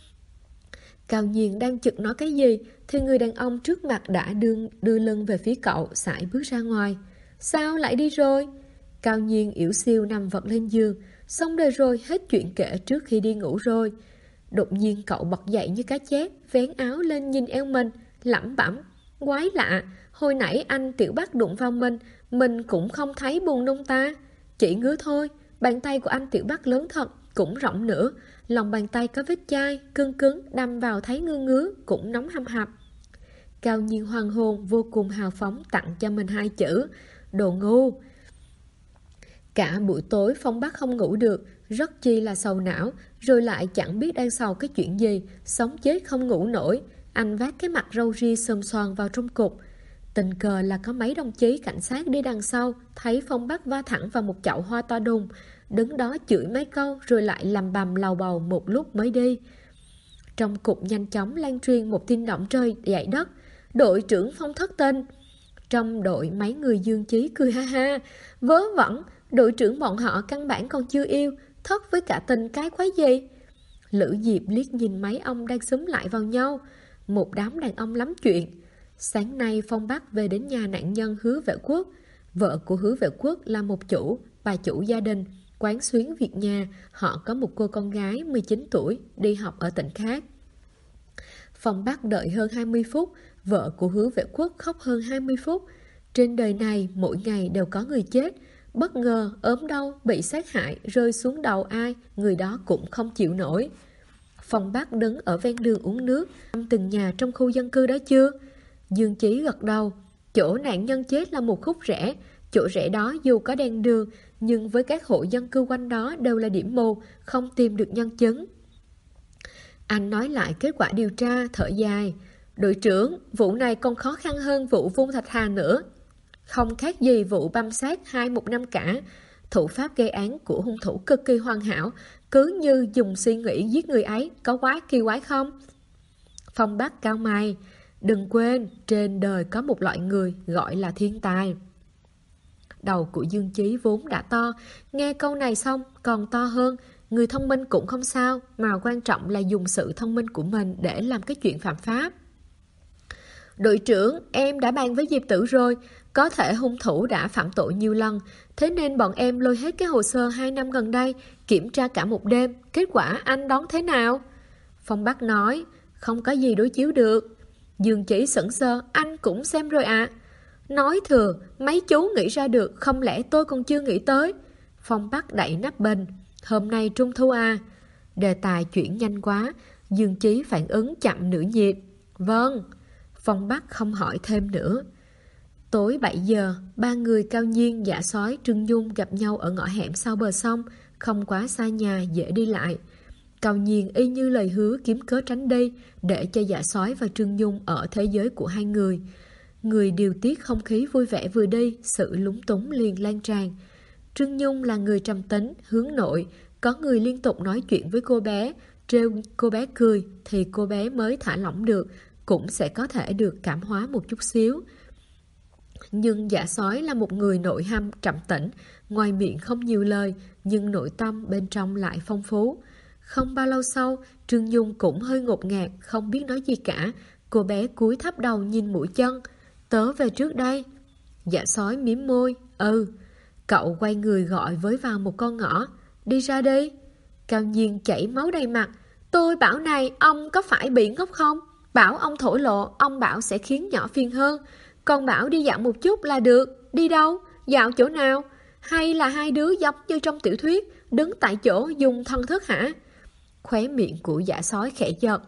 Cao Nhiên đang chực nói cái gì thì người đàn ông trước mặt đã đưa lưng về phía cậu, sải bước ra ngoài. Sao lại đi rồi? Cao Nhiên yểu xìu nằm vật lên giường. Xong đời rồi, hết chuyện kể trước khi đi ngủ rồi. Đột nhiên cậu bật dậy như cá chép, vén áo lên nhìn eo mình, lẩm bẩm. Quái lạ, hồi nãy anh Tiểu Bắc đụng vào mình cũng không thấy buồn nôn ta. Chỉ ngứa thôi, bàn tay của anh Tiểu Bắc lớn thật, cũng rộng nữa. Lòng bàn tay có vết chai, cứng cứng, đâm vào thấy ngứa, cũng nóng hầm hập. Cao Nhiên hoàng hồn, vô cùng hào phóng tặng cho mình 2 chữ, đồ ngu. Cả buổi tối Phong Bắc không ngủ được, rất chi là sầu não, rồi lại chẳng biết đang sầu cái chuyện gì, sống chết không ngủ nổi. Anh vác cái mặt râu ria xồm xoàn vào trong cục. Tình cờ là có mấy đồng chí cảnh sát đi đằng sau, thấy Phong Bắc va thẳng vào một chậu hoa to đùng, đứng đó chửi mấy câu rồi lại lầm bầm lầu bầu một lúc mới đi. Trong cục nhanh chóng lan truyền một tin động trời dậy đất, đội trưởng Phong thất tình. Trong đội mấy người dương chí cười ha ha, vớ vẩn, đội trưởng bọn họ căn bản còn chưa yêu, thất với cả tình cái quái gì. Lữ Diệp liếc nhìn mấy ông đang xúm lại vào nhau. Một đám đàn ông lắm chuyện. Sáng nay Phong Bắc về đến nhà nạn nhân Hứa Vệ Quốc. Vợ của Hứa Vệ Quốc là một bà chủ gia đình, quán xuyến Việt nhà. Họ có một cô con gái 19 tuổi, đi học ở tỉnh khác. Phong Bắc đợi hơn 20 phút, vợ của Hứa Vệ Quốc khóc hơn 20 phút. Trên đời này mỗi ngày đều có người chết. Bất ngờ, ốm đau, bị sát hại, rơi xuống đầu ai, người đó cũng không chịu nổi. Phong Bắc đứng ở ven đường uống nước, thăm từng nhà trong khu dân cư đó chưa? Dương Chí gật đầu. Chỗ nạn nhân chết là một khúc rẽ. Chỗ rẽ đó dù có đèn đường, nhưng với các hộ dân cư quanh đó đều là điểm mù, không tìm được nhân chứng. Anh nói lại kết quả điều tra, thở dài. Đội trưởng, vụ này còn khó khăn hơn vụ Vung Thạch Hà nữa. Không khác gì vụ băm xác 2-1 năm cả. Thủ pháp gây án của hung thủ cực kỳ hoàn hảo, cứ như dùng suy nghĩ giết người ấy, có quá kỳ quái không? Phong Bắc cau mày. Đừng quên, trên đời có một loại người gọi là thiên tài. Đầu của Dương Chí vốn đã to, nghe câu này xong còn to hơn. Người thông minh cũng không sao, mà quan trọng là dùng sự thông minh của mình để làm cái chuyện phạm pháp. Đội trưởng, em đã bàn với Diệp Tử rồi. Có thể hung thủ đã phạm tội nhiều lần, thế nên bọn em lôi hết cái hồ sơ 2 năm gần đây, kiểm tra cả một đêm. Kết quả anh đoán thế nào? Phong Bắc nói, không có gì đối chiếu được. Dương Chỉ sững sờ, anh cũng xem rồi ạ. Nói thừa, mấy chú nghĩ ra được, không lẽ tôi còn chưa nghĩ tới? Phong Bắc đậy nắp bình. Hôm nay Trung thu à? Đề tài chuyển nhanh quá, Dương Chí phản ứng chậm nửa nhịp. Vâng. Phong Bắc không hỏi thêm nữa. Tối 7 giờ, ba người Cao Nhiên, Dạ Sói, Trương Nhung gặp nhau ở ngõ hẻm sau bờ sông, không quá xa nhà, dễ đi lại. Cao Nhiên y như lời hứa kiếm cớ tránh đi, để cho Dạ Sói và Trương Nhung ở thế giới của hai người. Người điều tiết không khí vui vẻ vừa đi, sự lúng túng liền lan tràn. Trương Nhung là người trầm tính, hướng nội, có người liên tục nói chuyện với cô bé, trêu cô bé cười thì cô bé mới thả lỏng được, cũng sẽ có thể được cảm hóa một chút xíu. Nhưng Dạ Sói là một người nội hâm trầm tĩnh, ngoài miệng không nhiều lời, nhưng nội tâm bên trong lại phong phú. Không bao lâu sau, Trương Nhung cũng hơi ngột ngạt, không biết nói gì cả. Cô bé cúi thấp đầu nhìn mũi chân. Tớ về trước đây. Dạ Sói mím môi. Ừ. Cậu quay người gọi với vào một con ngõ. Đi ra đi. Cao Nhiên chảy máu đầy mặt. Tôi bảo này, ông có phải bị ngốc không? Bảo ông thổ lộ, ông bảo sẽ khiến nhỏ phiền hơn. Còn bảo đi dạo một chút là được. Đi đâu? Dạo chỗ nào? Hay là hai đứa giống như trong tiểu thuyết, đứng tại chỗ dùng thân thức hả? Khóe miệng của Dạ Sói khẽ giật.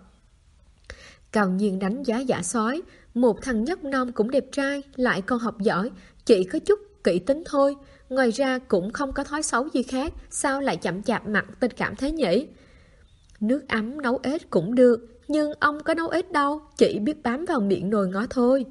Cao Nhiên đánh giá Dạ Sói. Một thằng nhóc non cũng đẹp trai, lại còn học giỏi, chỉ có chút kỹ tính thôi. Ngoài ra cũng không có thói xấu gì khác, sao lại chậm chạp mặt tình cảm thế nhỉ? Nước ấm nấu ếch cũng được, nhưng ông có nấu ếch đâu, chỉ biết bám vào miệng nồi ngó thôi.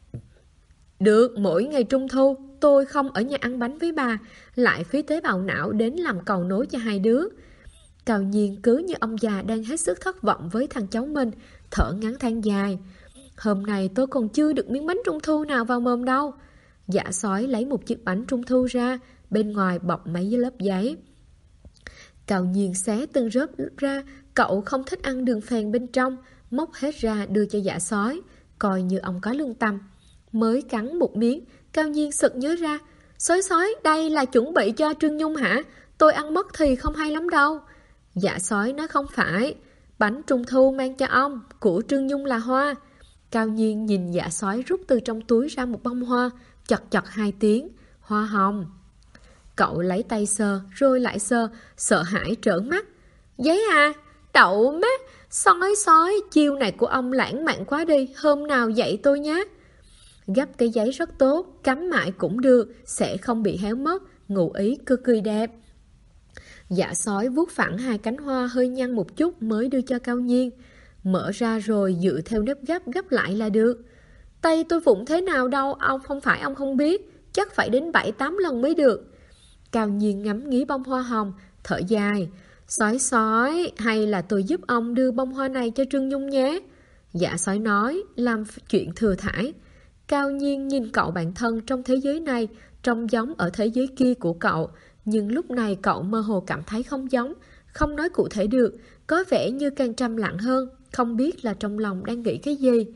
Được, mỗi ngày Trung thu, tôi không ở nhà ăn bánh với bà, lại phí tế bào não đến làm cầu nối cho hai đứa. Cao Nhiên cứ như ông già đang hết sức thất vọng với thằng cháu mình, thở ngắn than dài. Hôm nay tôi còn chưa được miếng bánh Trung thu nào vào mồm đâu. Dạ Sói lấy một chiếc bánh Trung thu ra, bên ngoài bọc mấy lớp giấy. Cao Nhiên xé từng rớp ra, cậu không thích ăn đường phèn bên trong, móc hết ra đưa cho Dạ Sói, coi như ông có lương tâm. Mới cắn một miếng, Cao Nhiên sực nhớ ra. Sói, đây là chuẩn bị cho Trương Nhung hả? Tôi ăn mất thì không hay lắm đâu. Dạ Sói nói không phải, bánh Trung thu mang cho ông, của Trương Nhung là hoa. Cao Nhiên nhìn Dạ Sói rút từ trong túi ra một bông hoa, chật chật 2 tiếng, hoa hồng. Cậu lấy tay sờ, rồi lại sờ, sợ hãi trợn mắt. Giấy à? Đậu má, Sói, chiêu này của ông lãng mạn quá đi, hôm nào dạy tôi nhé. Gấp cái giấy rất tốt, cắm mãi cũng được, sẽ không bị héo mất, ngụ ý cực kỳ đẹp. Dạ Sói vuốt phẳng 2 cánh hoa hơi nhăn một chút mới đưa cho Cao Nhiên. Mở ra rồi dựa theo nếp gấp lại là được. Tay tôi vụng thế nào đâu, ông không phải ông không biết, chắc phải đến 7-8 lần mới được. Cao Nhiên ngắm nghía bông hoa hồng, thở dài. Sói, hay là tôi giúp ông đưa bông hoa này cho Trương Nhung nhé? Dạ Sói nói, làm chuyện thừa thãi. Cao Nhiên nhìn cậu bạn thân trong thế giới này, trông giống ở thế giới kia của cậu. Nhưng lúc này cậu mơ hồ cảm thấy không giống, không nói cụ thể được, có vẻ như càng trầm lặng hơn, không biết là trong lòng đang nghĩ cái gì.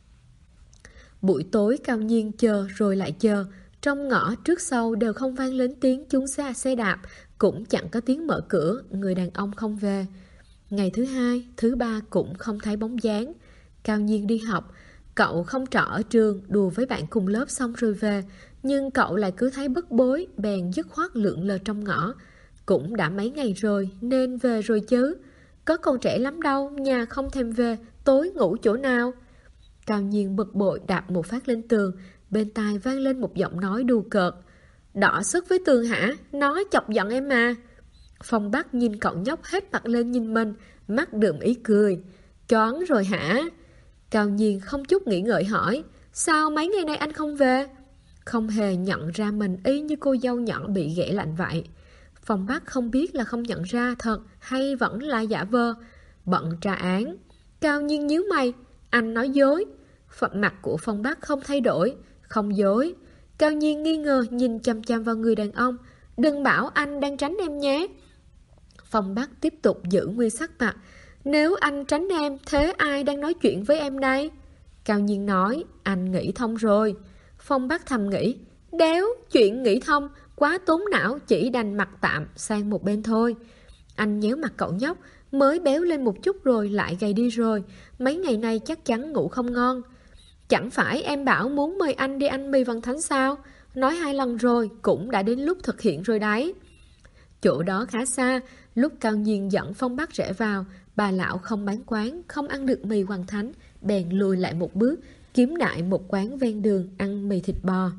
Buổi tối Cao Nhiên chờ rồi lại chờ, trong ngõ trước sau đều không vang lên tiếng chúng xe đạp, cũng chẳng có tiếng mở cửa, người đàn ông không về. Ngày thứ hai, thứ ba cũng không thấy bóng dáng. Cao Nhiên đi học, cậu không trọ ở trường, đùa với bạn cùng lớp xong rồi về, nhưng cậu lại cứ thấy bức bối, bèn dứt khoát lượn lờ trong ngõ. Cũng đã mấy ngày rồi, nên về rồi chứ. Có còn trẻ lắm đâu, nhà không thèm về, tối ngủ chỗ nào? Cao Nhiên bực bội đạp một phát lên tường, bên tai vang lên một giọng nói đùa cợt. Đỏ sức với tường hả? Nói chọc giận em mà. Phong Bắc nhìn cậu nhóc hết mặt lên nhìn mình, mắt đượm ý cười. Choáng rồi hả? Cao Nhiên không chút nghĩ ngợi hỏi. Sao mấy ngày nay anh không về? Không hề nhận ra mình y như cô dâu nhỏ bị ghẻ lạnh vậy. Phong Bắc không biết là không nhận ra thật hay vẫn là giả vờ. Bận tra án. Cao Nhiên nhíu mày. Anh nói dối. Mặt của Phong Bắc không thay đổi. Không dối. Cao Nhiên nghi ngờ nhìn chăm chăm vào người đàn ông. Đừng bảo anh đang tránh em nhé. Phong Bắc tiếp tục giữ nguyên sắc mặt. Nếu anh tránh em, thế ai đang nói chuyện với em đây? Cao Nhiên nói, anh nghĩ thông rồi. Phong Bắc thầm nghĩ, đéo, chuyện nghĩ thông, quá tốn não, chỉ đành mặc tạm sang một bên thôi. Anh nhéo mặt cậu nhóc, mới béo lên một chút rồi lại gầy đi rồi. Mấy ngày nay chắc chắn ngủ không ngon. Chẳng phải em bảo muốn mời anh đi ăn mì Văn Thánh sao? Nói 2 lần rồi, cũng đã đến lúc thực hiện rồi đấy. Chỗ đó khá xa, lúc Cao Nhiên dẫn Phong Bắc rẽ vào, bà lão không bán quán, không ăn được mì Hoàng Thánh, bèn lùi lại một bước, kiếm đại một quán ven đường ăn mì thịt bò.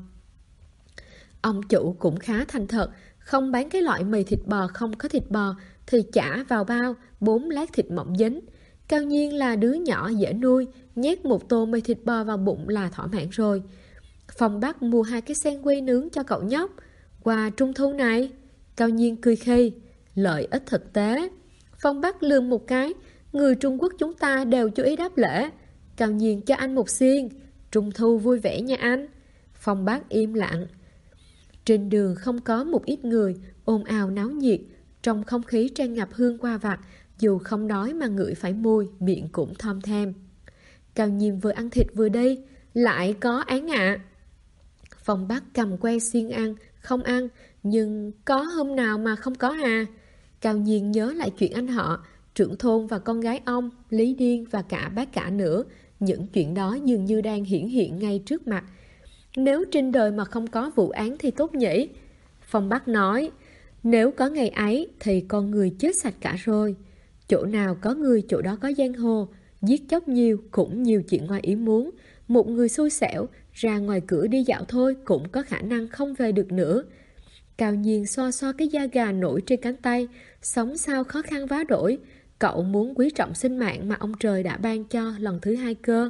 Ông chủ cũng khá thành thật, không bán cái loại mì thịt bò không có thịt bò, thì chả vào bao, 4 lát thịt mỏng dính. Cao Nhiên là đứa nhỏ dễ nuôi, nhét một tô mì thịt bò vào bụng là thỏa mãn rồi. Phong Bắc mua 2 cái sandwich nướng cho cậu nhóc. Quà trung thu này. Cao Nhiên cười khi, lợi ích thực tế. Phong Bắc lườm một cái, người Trung Quốc chúng ta đều chú ý đáp lễ. Cao Nhiên cho anh một xiên, trung thu vui vẻ nha anh. Phong Bắc im lặng. Trên đường không có một ít người, ồn ào náo nhiệt, trong không khí tràn ngập hương hoa vặt, dù không đói mà ngửi phải mùi, miệng cũng thom thèm. Cao Nhiên vừa ăn thịt vừa đi, lại có án ạ. Phong Bắc cầm que xiên ăn, không ăn, nhưng có hôm nào mà không có à? Cao Nhiên nhớ lại chuyện anh họ, trưởng thôn và con gái ông, Lý Điên và cả bác cả nữa. Những chuyện đó dường như đang hiển hiện ngay trước mặt. Nếu trên đời mà không có vụ án thì tốt nhỉ? Phong Bắc nói, nếu có ngày ấy thì con người chết sạch cả rồi. Chỗ nào có người chỗ đó có giang hồ, giết chóc nhiều cũng nhiều chuyện ngoài ý muốn. Một người xui xẻo ra ngoài cửa đi dạo thôi cũng có khả năng không về được nữa. Cao Nhiên xoa xoa cái da gà nổi trên cánh tay, sống sao khó khăn vá đổi. Cậu muốn quý trọng sinh mạng mà ông trời đã ban cho lần thứ 2 cơ.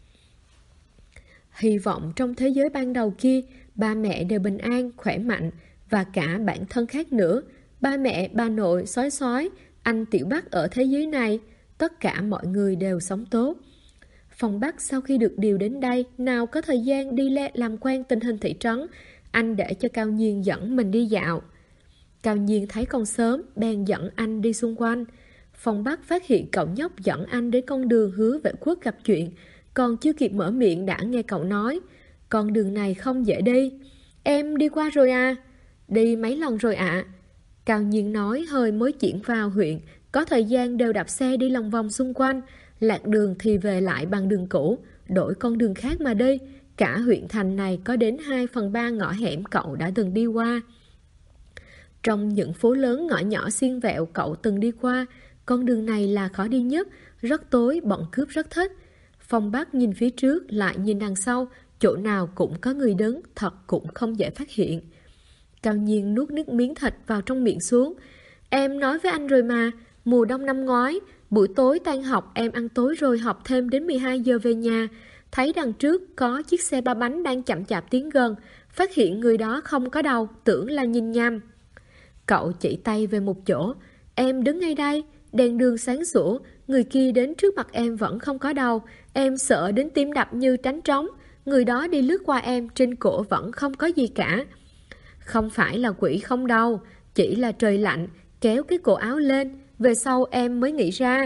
Hy vọng trong thế giới ban đầu kia, ba mẹ đều bình an, khỏe mạnh, và cả bản thân khác nữa. Ba mẹ, bà nội, sói, anh Tiểu Bắc ở thế giới này, tất cả mọi người đều sống tốt. Phong Bắc sau khi được điều đến đây, nào có thời gian đi làm quen tình hình thị trấn, anh để cho Cao Nhiên dẫn mình đi dạo. Cao Nhiên thấy còn sớm, bèn dẫn anh đi xung quanh. Phong Bắc phát hiện cậu nhóc dẫn anh đến con đường hứa Vệ Quốc gặp chuyện, còn chưa kịp mở miệng đã nghe cậu nói, con đường này không dễ đi. Em đi qua rồi à? Đi mấy lần rồi ạ. Cao Nhiên nói hơi mới chuyển vào huyện, có thời gian đều đạp xe đi lòng vòng xung quanh, lạc đường thì về lại bằng đường cũ, đổi con đường khác mà đi. Cả huyện thành này có đến 2/3 ngõ hẻm cậu đã từng đi qua. Trong những phố lớn ngõ nhỏ xiên vẹo cậu từng đi qua, con đường này là khó đi nhất, rất tối, bọn cướp rất thích. Phong Bắc nhìn phía trước lại nhìn đằng sau, chỗ nào cũng có người đứng, thật cũng không dễ phát hiện. Cao Nhiên nuốt nước miếng thịt vào trong miệng xuống. Em nói với anh rồi mà, mùa đông năm ngoái, buổi tối tan học em ăn tối rồi học thêm đến 12 giờ về nhà. Thấy đằng trước có chiếc xe 3 bánh đang chậm chạp tiến gần, phát hiện người đó không có đầu, tưởng là nhìn nhầm. Cậu chỉ tay về một chỗ. Em đứng ngay đây, đèn đường sáng sủa, người kia đến trước mặt em vẫn không có đầu. Em sợ đến tim đập như tránh trống. Người đó đi lướt qua em, trên cổ vẫn không có gì cả. Không phải là quỷ không đâu, chỉ là trời lạnh, kéo cái cổ áo lên, về sau em mới nghĩ ra.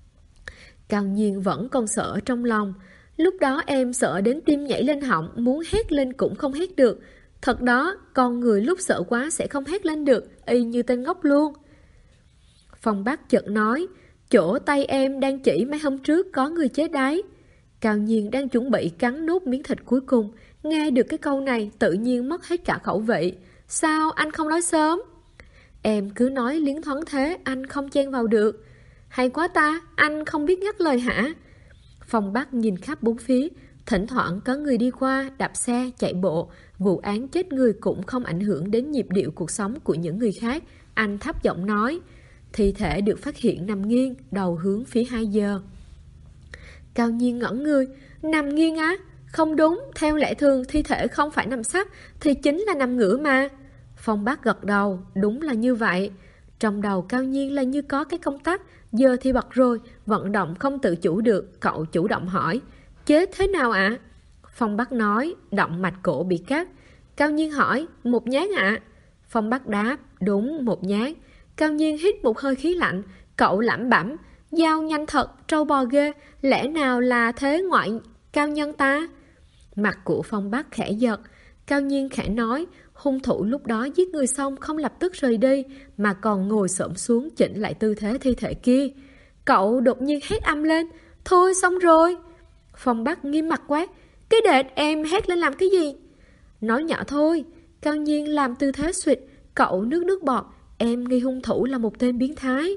Cao Nhiên vẫn còn sợ trong lòng. Lúc đó em sợ đến tim nhảy lên họng, muốn hét lên cũng không hét được. Thật đó, con người lúc sợ quá sẽ không hét lên được, y như tên ngốc luôn. Phong Bắc chợt nói, chỗ tay em đang chỉ mấy hôm trước có người chết đấy. Cao Nhiên đang chuẩn bị cắn nốt miếng thịt cuối cùng, nghe được cái câu này tự nhiên mất hết cả khẩu vị. Sao anh không nói sớm? Em cứ nói liến thoáng thế, anh không chen vào được. Hay quá ta, anh không biết ngắt lời hả? Phong Bắc nhìn khắp bốn phía, thỉnh thoảng có người đi qua, đạp xe, chạy bộ. Vụ án chết người cũng không ảnh hưởng đến nhịp điệu cuộc sống của những người khác. Anh thấp giọng nói, thi thể được phát hiện nằm nghiêng, đầu hướng phía 2 giờ. Cao Nhiên ngẩn người, nằm nghiêng á? Không đúng, theo lẽ thường thi thể không phải nằm sấp thì chính là nằm ngửa mà. Phong Bắc gật đầu, đúng là như vậy. Trong đầu Cao Nhiên là như có cái công tắc, giờ thì bật rồi, vận động không tự chủ được. Cậu chủ động hỏi, chết thế nào ạ? Phong Bắc nói, động mạch cổ bị cắt. Cao Nhiên hỏi, một nhát ạ? Phong Bắc đáp, đúng, một nhát. Cao Nhiên hít một hơi khí lạnh, cậu lẩm bẩm, dao nhanh thật, trâu bò ghê, lẽ nào là thế ngoại cao nhân ta? Mặt của Phong Bắc khẽ giật. Cao Nhiên khẽ nói, hung thủ lúc đó giết người xong không lập tức rời đi, mà còn ngồi xổm xuống chỉnh lại tư thế thi thể kia. Cậu đột nhiên hét âm lên, thôi xong rồi. Phong Bắc nghiêm mặt quát, cái đệt em hét lên làm cái gì? Nói nhỏ thôi. Cao Nhiên làm tư thế suyệt, cậu nước bọt, em nghi hung thủ là một tên biến thái.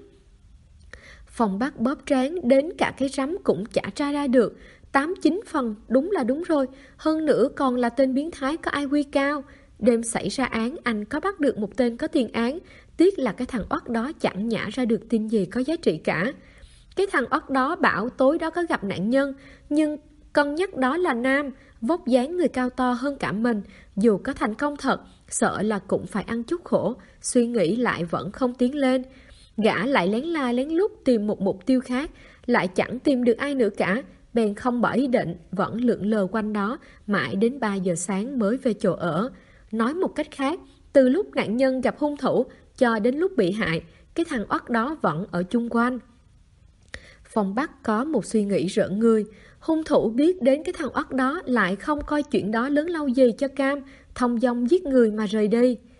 Phong Bắc bóp trán đến cả cái rắm cũng chả tra ra được. 8-9 phần, đúng là đúng rồi. Hơn nữa còn là tên biến thái có IQ cao. Đêm xảy ra án, anh có bắt được một tên có tiền án. Tiếc là cái thằng oắt đó chẳng nhả ra được tin gì có giá trị cả. Cái thằng oắt đó bảo tối đó có gặp nạn nhân, nhưng cân nhắc đó là nam, vóc dáng người cao to hơn cả mình. Dù có thành công thật, sợ là cũng phải ăn chút khổ. Suy nghĩ lại vẫn không tiến lên. Gã lại lén la lén lút tìm một mục tiêu khác, lại chẳng tìm được ai nữa cả. Bèn không bỏ ý định, vẫn lượn lờ quanh đó, mãi đến 3 giờ sáng mới về chỗ ở. Nói một cách khác, từ lúc nạn nhân gặp hung thủ cho đến lúc bị hại, cái thằng oắt đó vẫn ở chung quanh. Phong Bắc có một suy nghĩ rợn người. Hung thủ biết đến cái thằng oắt đó lại không coi chuyện đó lớn lâu gì cho cam, thông dong giết người mà rời đi.